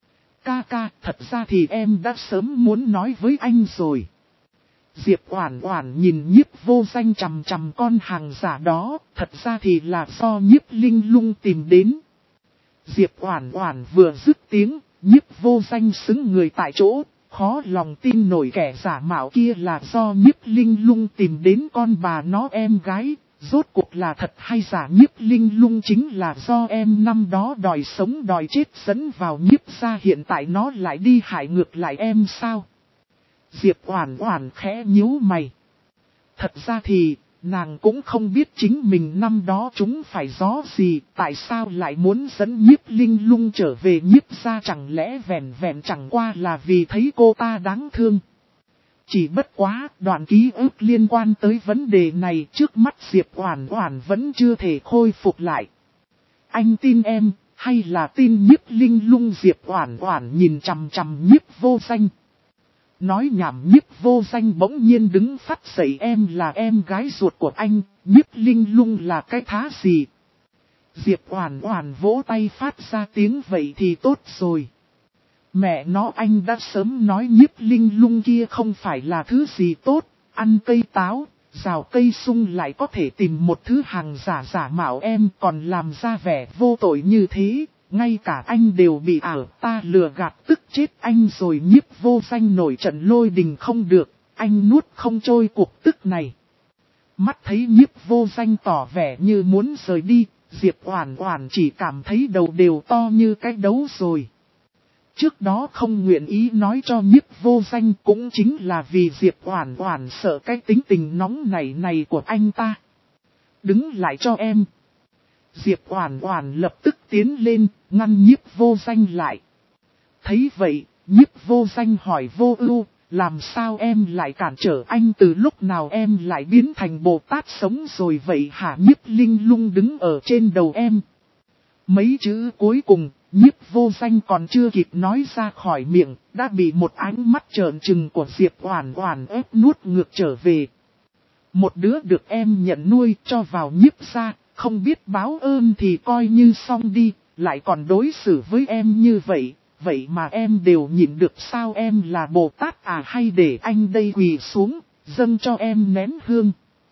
Ca ca, thật ra thì em đã sớm muốn nói với anh rồi. Diệp Oản Oản nhìn Nhiếp Vô Danh chằm chằm con hàng giả đó, thật ra thì là do Nhiếp Linh Lung tìm đến. Diệp Oản Oản vừa dứt tiếng, Nhiếp Vô Danh sững người tại chỗ, khó lòng tin nổi kẻ giả mạo kia là do Nhiếp Linh Lung tìm đến. Con bà nó, em gái, rốt cuộc là thật hay giả? Nhiếp Linh Lung chính là do em năm đó đòi sống đòi chết dẫn vào Nhiếp gia, hiện tại nó lại đi hại ngược lại em sao? Diệp Oản Oản khẽ nhíu mày. Thật ra thì, nàng cũng không biết chính mình năm đó chúng phải gió gì, tại sao lại muốn dẫn Nhiếp Linh Lung trở về Nhiếp gia, chẳng lẽ vẻn vẹn chẳng qua là vì thấy cô ta đáng thương. Chỉ bất quá, đoạn ký ức liên quan tới vấn đề này trước mắt Diệp Oản Oản vẫn chưa thể khôi phục lại. Anh tin em, hay là tin Nhiếp Linh Lung? Diệp Oản Oản nhìn chằm chằm Nhiếp Vô Danh. Nói nhảm. Nhiếp Vô Danh bỗng nhiên đứng phát dậy. Em là em gái ruột của anh, Nhiếp Linh Lung là cái thá gì? Diệp Oản Oản vỗ tay phát ra tiếng vậy thì tốt rồi. Mẹ nó, anh đã sớm nói Nhiếp Linh Lung kia không phải là thứ gì tốt, ăn cây táo, rào cây sung lại có thể tìm một thứ hàng giả mạo, em còn làm ra vẻ vô tội như thế. Ngay cả anh đều bị ảo, ta lừa gạt tức chết anh rồi. Nhiếp Vô Danh nổi trận lôi đình, không được, anh nuốt không trôi cuộc tức này. Mắt thấy Nhiếp Vô Danh tỏ vẻ như muốn rời đi, Diệp Oản Oản chỉ cảm thấy đầu đều to như cái đấu rồi. Trước đó không nguyện ý nói cho Nhiếp Vô Danh cũng chính là vì Diệp Oản Oản sợ cái tính tình nóng này của anh ta. Đứng lại cho em. Diệp Oản Oản lập tức tiến lên, ngăn Nhiếp Vô Danh lại. Thấy vậy, Nhiếp Vô Danh hỏi Vô Ưu, làm sao em lại cản trở anh? Từ lúc nào em lại biến thành Bồ Tát sống rồi vậy hả? Nhiếp Linh Lung đứng ở trên đầu em. Mấy chữ cuối cùng, Nhiếp Vô Danh còn chưa kịp nói ra khỏi miệng, đã bị một ánh mắt trợn trừng của Diệp Oản Oản ép nuốt ngược trở về. Một đứa được em nhận nuôi cho vào Nhiếp gia, không biết báo ơn thì coi như xong đi, lại còn đối xử với em như vậy, vậy mà em đều nhịn được sao? Em là Bồ Tát à? Hay để anh đây quỳ xuống, dâng cho em nén hương.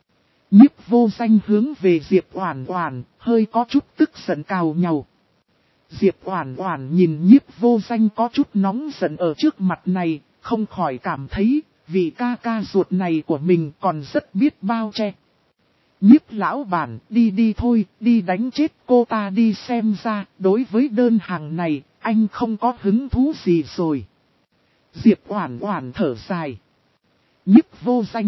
Nhiếp Vô Danh hướng về Diệp Oản Oản, hơi có chút tức giận cào nhàu. Diệp Oản Oản nhìn Nhiếp Vô Danh có chút nóng giận ở trước mặt này, không khỏi cảm thấy, vị ca ca ruột này của mình còn rất biết bao che. Nhiếp lão bản, đi thôi, đi đánh chết cô ta đi. Xem ra, đối với đơn hàng này, anh không có hứng thú gì rồi. Diệp Oản Oản thở dài. Nhiếp Vô Danh.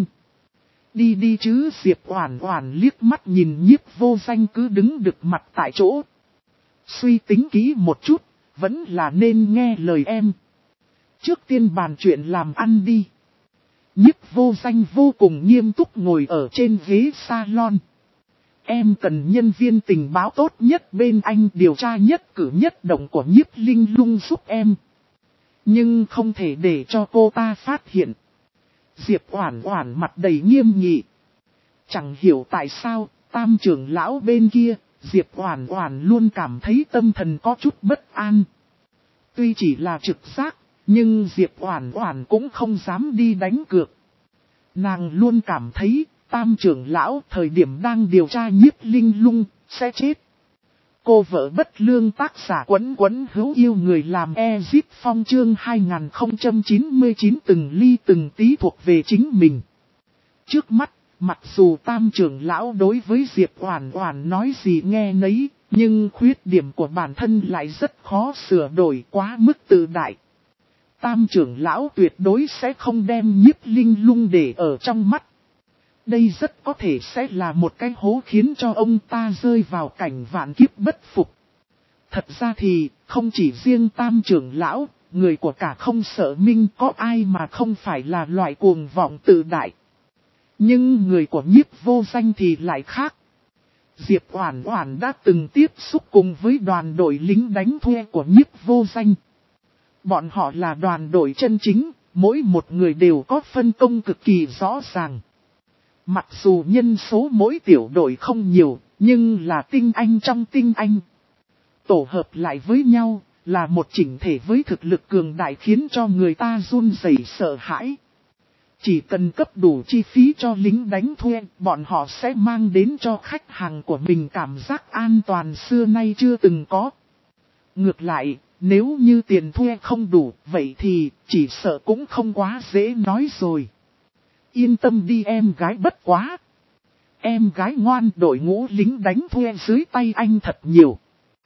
Đi chứ. Diệp Oản Oản liếc mắt nhìn Nhiếp Vô Danh cứ đứng đực mặt tại chỗ. Suy tính kỹ một chút, vẫn là nên nghe lời em. Trước tiên bàn chuyện làm ăn đi. Nhiếp Vô Danh vô cùng nghiêm túc ngồi ở trên ghế salon. Em cần nhân viên tình báo tốt nhất bên anh điều tra nhất cử nhất động của Nhiếp Linh Lung giúp em. Nhưng không thể để cho cô ta phát hiện. Diệp Oản Oản mặt đầy nghiêm nghị. Chẳng hiểu tại sao, Tam trưởng lão bên kia, Diệp Oản Oản luôn cảm thấy tâm thần có chút bất an. Tuy chỉ là trực giác, nhưng Diệp Oản Oản cũng không dám đi đánh cược. Nàng luôn cảm thấy, Tam trưởng lão thời điểm đang điều tra Nhiếp Linh Lung, sẽ chết. Cô vợ bất lương tác giả Quấn Quấn hữu yêu người làm Ezip Phong chương 2099 từng ly từng tí thuộc về chính mình. Trước mắt, mặc dù Tam trưởng lão đối với Diệp Oản Oản nói gì nghe nấy, nhưng khuyết điểm của bản thân lại rất khó sửa đổi quá mức tự đại. Tam trưởng lão tuyệt đối sẽ không đem Nhiếp Linh Lung để ở trong mắt. Đây rất có thể sẽ là một cái hố khiến cho ông ta rơi vào cảnh vạn kiếp bất phục. Thật ra thì, không chỉ riêng Tam trưởng lão, người của cả Không Sợ Minh có ai mà không phải là loại cuồng vọng tự đại. Nhưng người của Nhiếp Vô Danh thì lại khác. Diệp Oản Oản đã từng tiếp xúc cùng với đoàn đội lính đánh thuê của Nhiếp Vô Danh. Bọn họ là đoàn đội chân chính, mỗi một người đều có phân công cực kỳ rõ ràng. Mặc dù nhân số mỗi tiểu đội không nhiều, nhưng là tinh anh trong tinh anh. Tổ hợp lại với nhau, là một chỉnh thể với thực lực cường đại khiến cho người ta run rẩy sợ hãi. Chỉ cần cấp đủ chi phí cho lính đánh thuê, bọn họ sẽ mang đến cho khách hàng của mình cảm giác an toàn xưa nay chưa từng có. Ngược lại, nếu như tiền thuê không đủ, vậy thì chỉ sợ cũng không quá dễ nói rồi. Yên tâm đi em gái, bất quá. Em gái ngoan, đội ngũ lính đánh thuê dưới tay anh thật nhiều.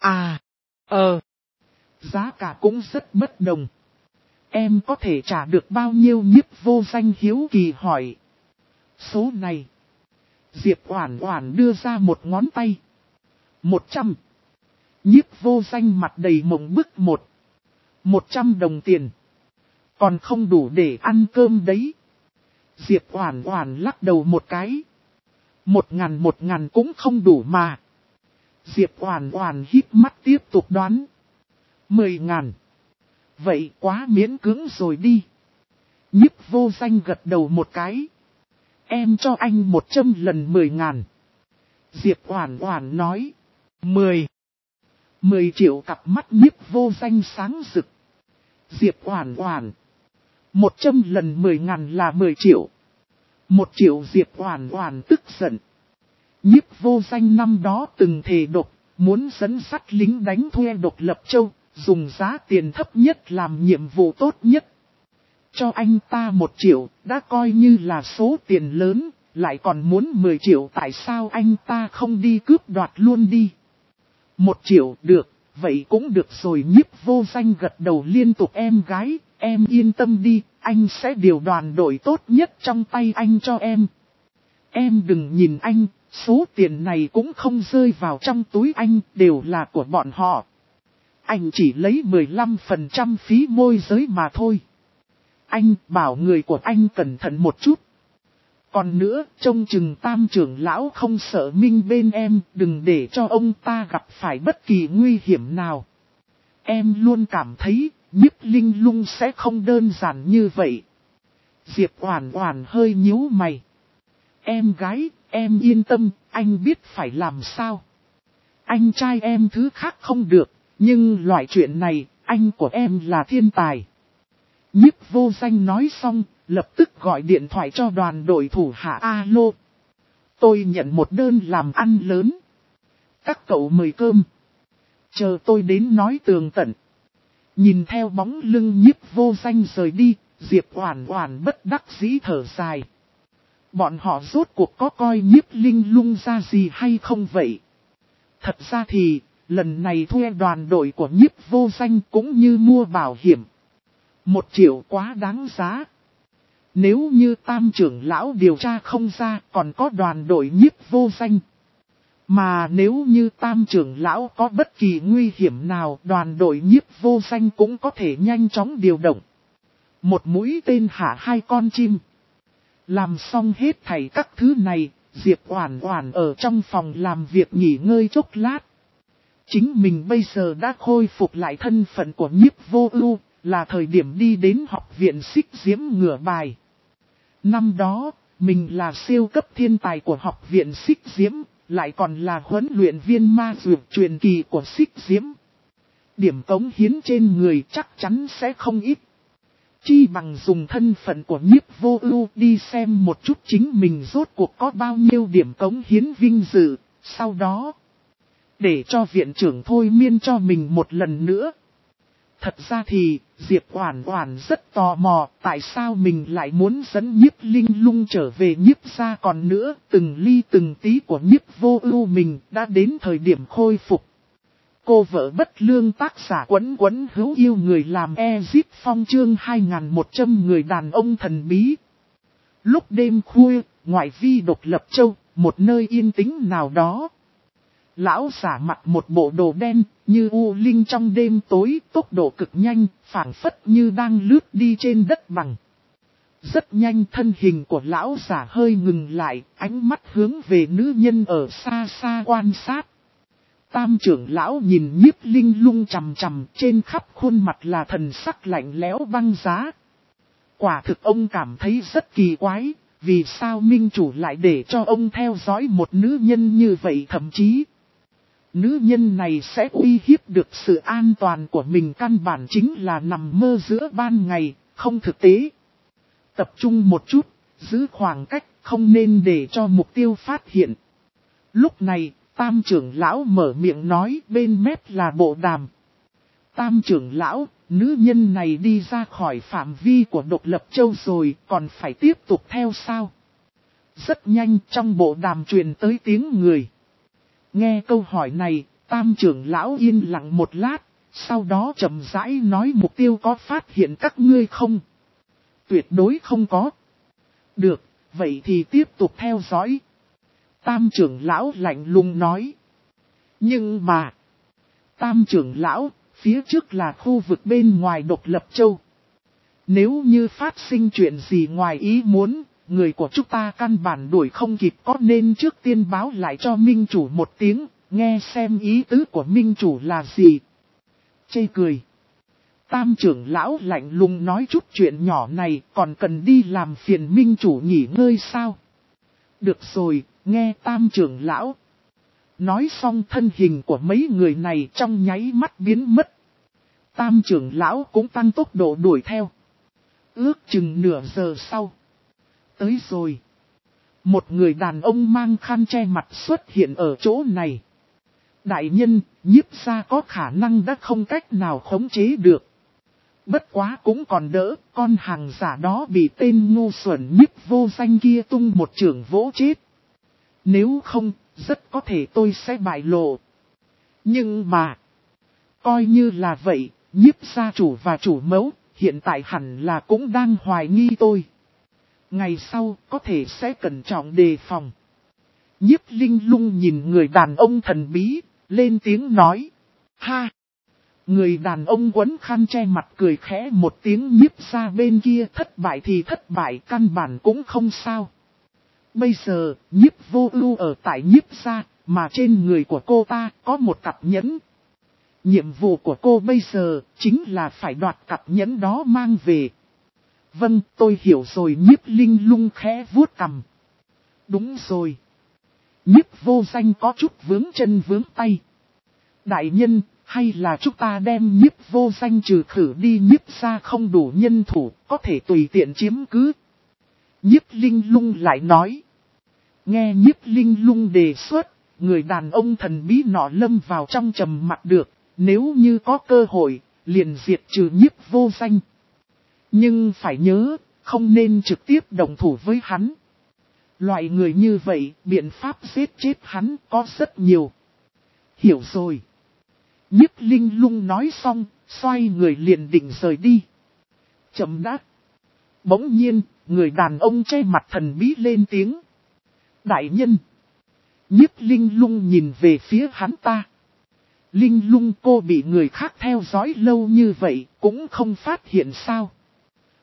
Giá cả cũng rất bất đồng. Em có thể trả được bao nhiêu? Nhiếp Vô Danh hiếu kỳ hỏi. Số này. Diệp Oản Oản đưa ra một ngón tay. 100. Nhiếp Vô Danh mặt đầy mộng bức. 100 đồng tiền. Còn không đủ để ăn cơm đấy. Diệp Oản Oản lắc đầu một cái. 1.000 cũng không đủ mà. Diệp Oản Oản híp mắt tiếp tục đoán. 10.000. Vậy quá miễn cưỡng rồi đi. Nhiếp Vô Danh gật đầu một cái. Em cho anh 100 lần 10.000. Diệp Oản Oản nói. 10 triệu. Cặp mắt Nhiếp Vô Danh sáng rực. Diệp Oản Oản. 100 lần 10.000 là 10 triệu. 1 triệu. Diệp Oản Oản tức giận. Nhiếp Vô Danh năm đó từng thề độc, muốn dẫn dắt lính đánh thuê độc lập châu, dùng giá tiền thấp nhất làm nhiệm vụ tốt nhất. Cho anh ta 1 triệu, đã coi như là số tiền lớn, lại còn muốn 10 triệu, tại sao anh ta không đi cướp đoạt luôn đi? 1 triệu được, vậy cũng được rồi. Nhiếp Vô Danh gật đầu liên tục. Em gái, em yên tâm đi, anh sẽ điều đoàn đội tốt nhất trong tay anh cho em. Em đừng nhìn anh, số tiền này cũng không rơi vào trong túi anh, đều là của bọn họ. Anh chỉ lấy 15% phí môi giới mà thôi. Anh bảo người của anh cẩn thận một chút. Còn nữa, trông chừng Tam trưởng lão Không Sợ Minh bên em, đừng để cho ông ta gặp phải bất kỳ nguy hiểm nào. Em luôn cảm thấy, Nhiếp Linh Lung sẽ không đơn giản như vậy. Diệp Oản Oản hơi nhíu mày. Em gái, em yên tâm, anh biết phải làm sao. Anh trai em thứ khác không được, nhưng loại chuyện này, anh của em là thiên tài. Nhiếp Vô Danh nói xong, lập tức gọi điện thoại cho đoàn đội thủ hạ. Alo. Tôi nhận một đơn làm ăn lớn. Các cậu mời cơm. Chờ tôi đến nói tường tận. Nhìn theo bóng lưng Nhiếp Vô Danh rời đi, Diệp Oản Oản bất đắc dĩ thở dài. Bọn họ rốt cuộc có coi Nhiếp Linh Lung ra gì hay không vậy? Thật ra thì, lần này thuê đoàn đội của Nhiếp Vô Danh cũng như mua bảo hiểm. 1 triệu quá đáng giá. Nếu như Tam trưởng lão điều tra không ra, còn có đoàn đội Nhiếp Vô Danh. Mà nếu như Tam trưởng lão có bất kỳ nguy hiểm nào, đoàn đội Nhiếp Vô Danh cũng có thể nhanh chóng điều động. Một mũi tên hạ 2 con chim. Làm xong hết thảy các thứ này, Diệp Oản Oản ở trong phòng làm việc nghỉ ngơi chốc lát. Chính mình bây giờ đã khôi phục lại thân phận của Nhiếp Vô Ưu, là thời điểm đi đến học viện Xích Diễm ngửa bài. Năm đó, mình là siêu cấp thiên tài của học viện Xích Diễm, lại còn là huấn luyện viên ma dược truyền kỳ của Xích Diễm. Điểm cống hiến trên người chắc chắn sẽ không ít. Chi bằng dùng thân phận của Nhiếp Vô Ưu đi xem một chút chính mình rốt cuộc có bao nhiêu điểm cống hiến vinh dự, sau đó để cho viện trưởng thôi miên cho mình một lần nữa. Thật ra thì, Diệp Oản Oản rất tò mò tại sao mình lại muốn dẫn Nhiếp Linh Lung trở về Nhiếp gia, còn nữa, từng ly từng tí của Nhiếp Vô Ưu mình đã đến thời điểm khôi phục. Cô vợ bất lương tác giả Quấn Quấn hữu yêu người làm Ezip Phong chương 2100 người đàn ông thần bí. Lúc đêm khuya, ngoại vi Độc Lập Châu, một nơi yên tĩnh nào đó. Lão giả mặc một bộ đồ đen, như u linh trong đêm tối, tốc độ cực nhanh, phảng phất như đang lướt đi trên đất bằng. Rất nhanh thân hình của lão giả hơi ngừng lại, ánh mắt hướng về nữ nhân ở xa xa quan sát. Tam trưởng lão nhìn Nhiếp Linh Lung chằm chằm, trên khắp khuôn mặt là thần sắc lạnh lẽo băng giá. Quả thực ông cảm thấy rất kỳ quái, vì sao minh chủ lại để cho ông theo dõi một nữ nhân như vậy, thậm chí nữ nhân này sẽ uy hiếp được sự an toàn của mình, căn bản chính là nằm mơ giữa ban ngày, không thực tế. Tập trung một chút, giữ khoảng cách, không nên để cho mục tiêu phát hiện. Lúc này, Tam trưởng lão mở miệng nói, bên mép là Bộ Đàm. Tam trưởng lão, nữ nhân này đi ra khỏi phạm vi của Độc Lập Châu rồi, còn phải tiếp tục theo sao? Rất nhanh trong Bộ Đàm truyền tới tiếng người. Nghe câu hỏi này, Tam trưởng lão yên lặng một lát, sau đó chậm rãi nói, mục tiêu có phát hiện các ngươi không? Tuyệt đối không có. Được, vậy thì tiếp tục theo dõi. Tam trưởng lão lạnh lùng nói. Nhưng mà, Tam trưởng lão, phía trước là khu vực bên ngoài Độc Lập Châu. Nếu như phát sinh chuyện gì ngoài ý muốn, người của chúng ta căn bản đuổi không kịp, có nên trước tiên báo lại cho minh chủ một tiếng, nghe xem ý tứ của minh chủ là gì. Chê cười. Tam trưởng lão lạnh lùng nói, chút chuyện nhỏ này còn cần đi làm phiền minh chủ nghỉ ngơi sao? Được rồi, nghe Tam trưởng lão. Nói xong thân hình của mấy người này trong nháy mắt biến mất. Tam trưởng lão cũng tăng tốc độ đuổi theo. Ước chừng nửa giờ sau. Tới rồi. Một người đàn ông mang khăn che mặt xuất hiện ở chỗ này. Đại nhân, Nhiếp gia có khả năng đã không cách nào khống chế được. Bất quá cũng còn đỡ, con hàng giả đó bị tên ngu xuẩn Nhiếp Vô Danh kia tung một chưởng vỗ chết. Nếu không, rất có thể tôi sẽ bại lộ. Nhưng mà, coi như là vậy, Nhiếp gia chủ và chủ mẫu, hiện tại hẳn là cũng đang hoài nghi tôi. Ngày sau, có thể sẽ cẩn trọng đề phòng. Nhiếp Linh Lung nhìn người đàn ông thần bí, lên tiếng nói. Ha! Người đàn ông quấn khăn che mặt cười khẽ một tiếng, Nhiếp gia bên kia thất bại thì thất bại, căn bản cũng không sao. Bây giờ, Nhiếp Vô Ưu ở tại Nhiếp gia, mà trên người của cô ta có một cặp nhẫn. Nhiệm vụ của cô bây giờ chính là phải đoạt cặp nhẫn đó mang về. Vâng, tôi hiểu rồi. Nhiếp Linh Lung khẽ vuốt cằm. Đúng rồi. Nhiếp Vô Danh có chút vướng chân vướng tay. Đại nhân, hay là chúng ta đem Nhiếp Vô Danh trừ khử đi, Nhiếp gia không đủ nhân thủ, có thể tùy tiện chiếm cứ. Nhiếp Linh Lung lại nói. Nghe Nhiếp Linh Lung đề xuất, người đàn ông thần bí nọ lâm vào trong trầm mặc được, nếu như có cơ hội, liền diệt trừ Nhiếp Vô Danh. Nhưng phải nhớ, không nên trực tiếp động thủ với hắn. Loại người như vậy, biện pháp giết chết hắn có rất nhiều. Hiểu rồi. Nhiếp Linh Lung nói xong, xoay người liền định rời đi. Chậm đã. Bỗng nhiên, người đàn ông che mặt thần bí lên tiếng. Đại nhân. Nhiếp Linh Lung nhìn về phía hắn ta. Linh Lung, cô bị người khác theo dõi lâu như vậy, cũng không phát hiện sao?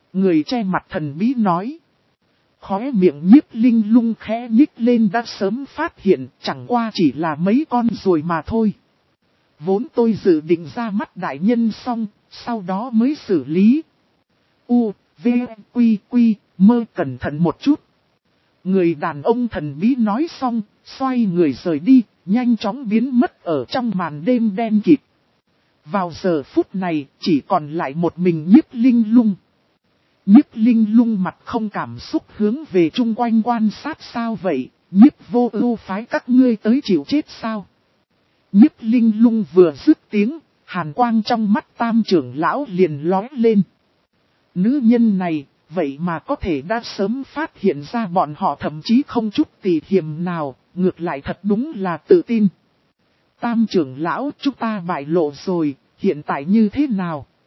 Người che mặt thần bí nói. Khóe miệng Nhiếp Linh Lung khẽ nhích lên, đã sớm phát hiện chẳng qua chỉ là mấy con ruồi mà thôi. Vốn tôi dự định ra mắt đại nhân xong, sau đó mới xử lý. U, V, Quy, Mơ cẩn thận một chút. Người đàn ông thần bí nói xong, xoay người rời đi, nhanh chóng biến mất ở trong màn đêm đen kịt. Vào giờ phút này, chỉ còn lại một mình Nhiếp Linh Lung. Nhiếp Linh Lung mặt không cảm xúc hướng về chung quanh quan sát. Sao vậy, Nhiếp Vô Ưu phái các ngươi tới chịu chết sao? Nhiếp Linh Lung vừa dứt tiếng, hàn quang trong mắt Tam trưởng lão liền lóe lên. Nữ nhân này, vậy mà có thể đã sớm phát hiện ra bọn họ, thậm chí không chút tì hiềm nào, ngược lại thật đúng là tự tin. Tam trưởng lão, chúng ta bại lộ rồi, hiện tại như thế nào?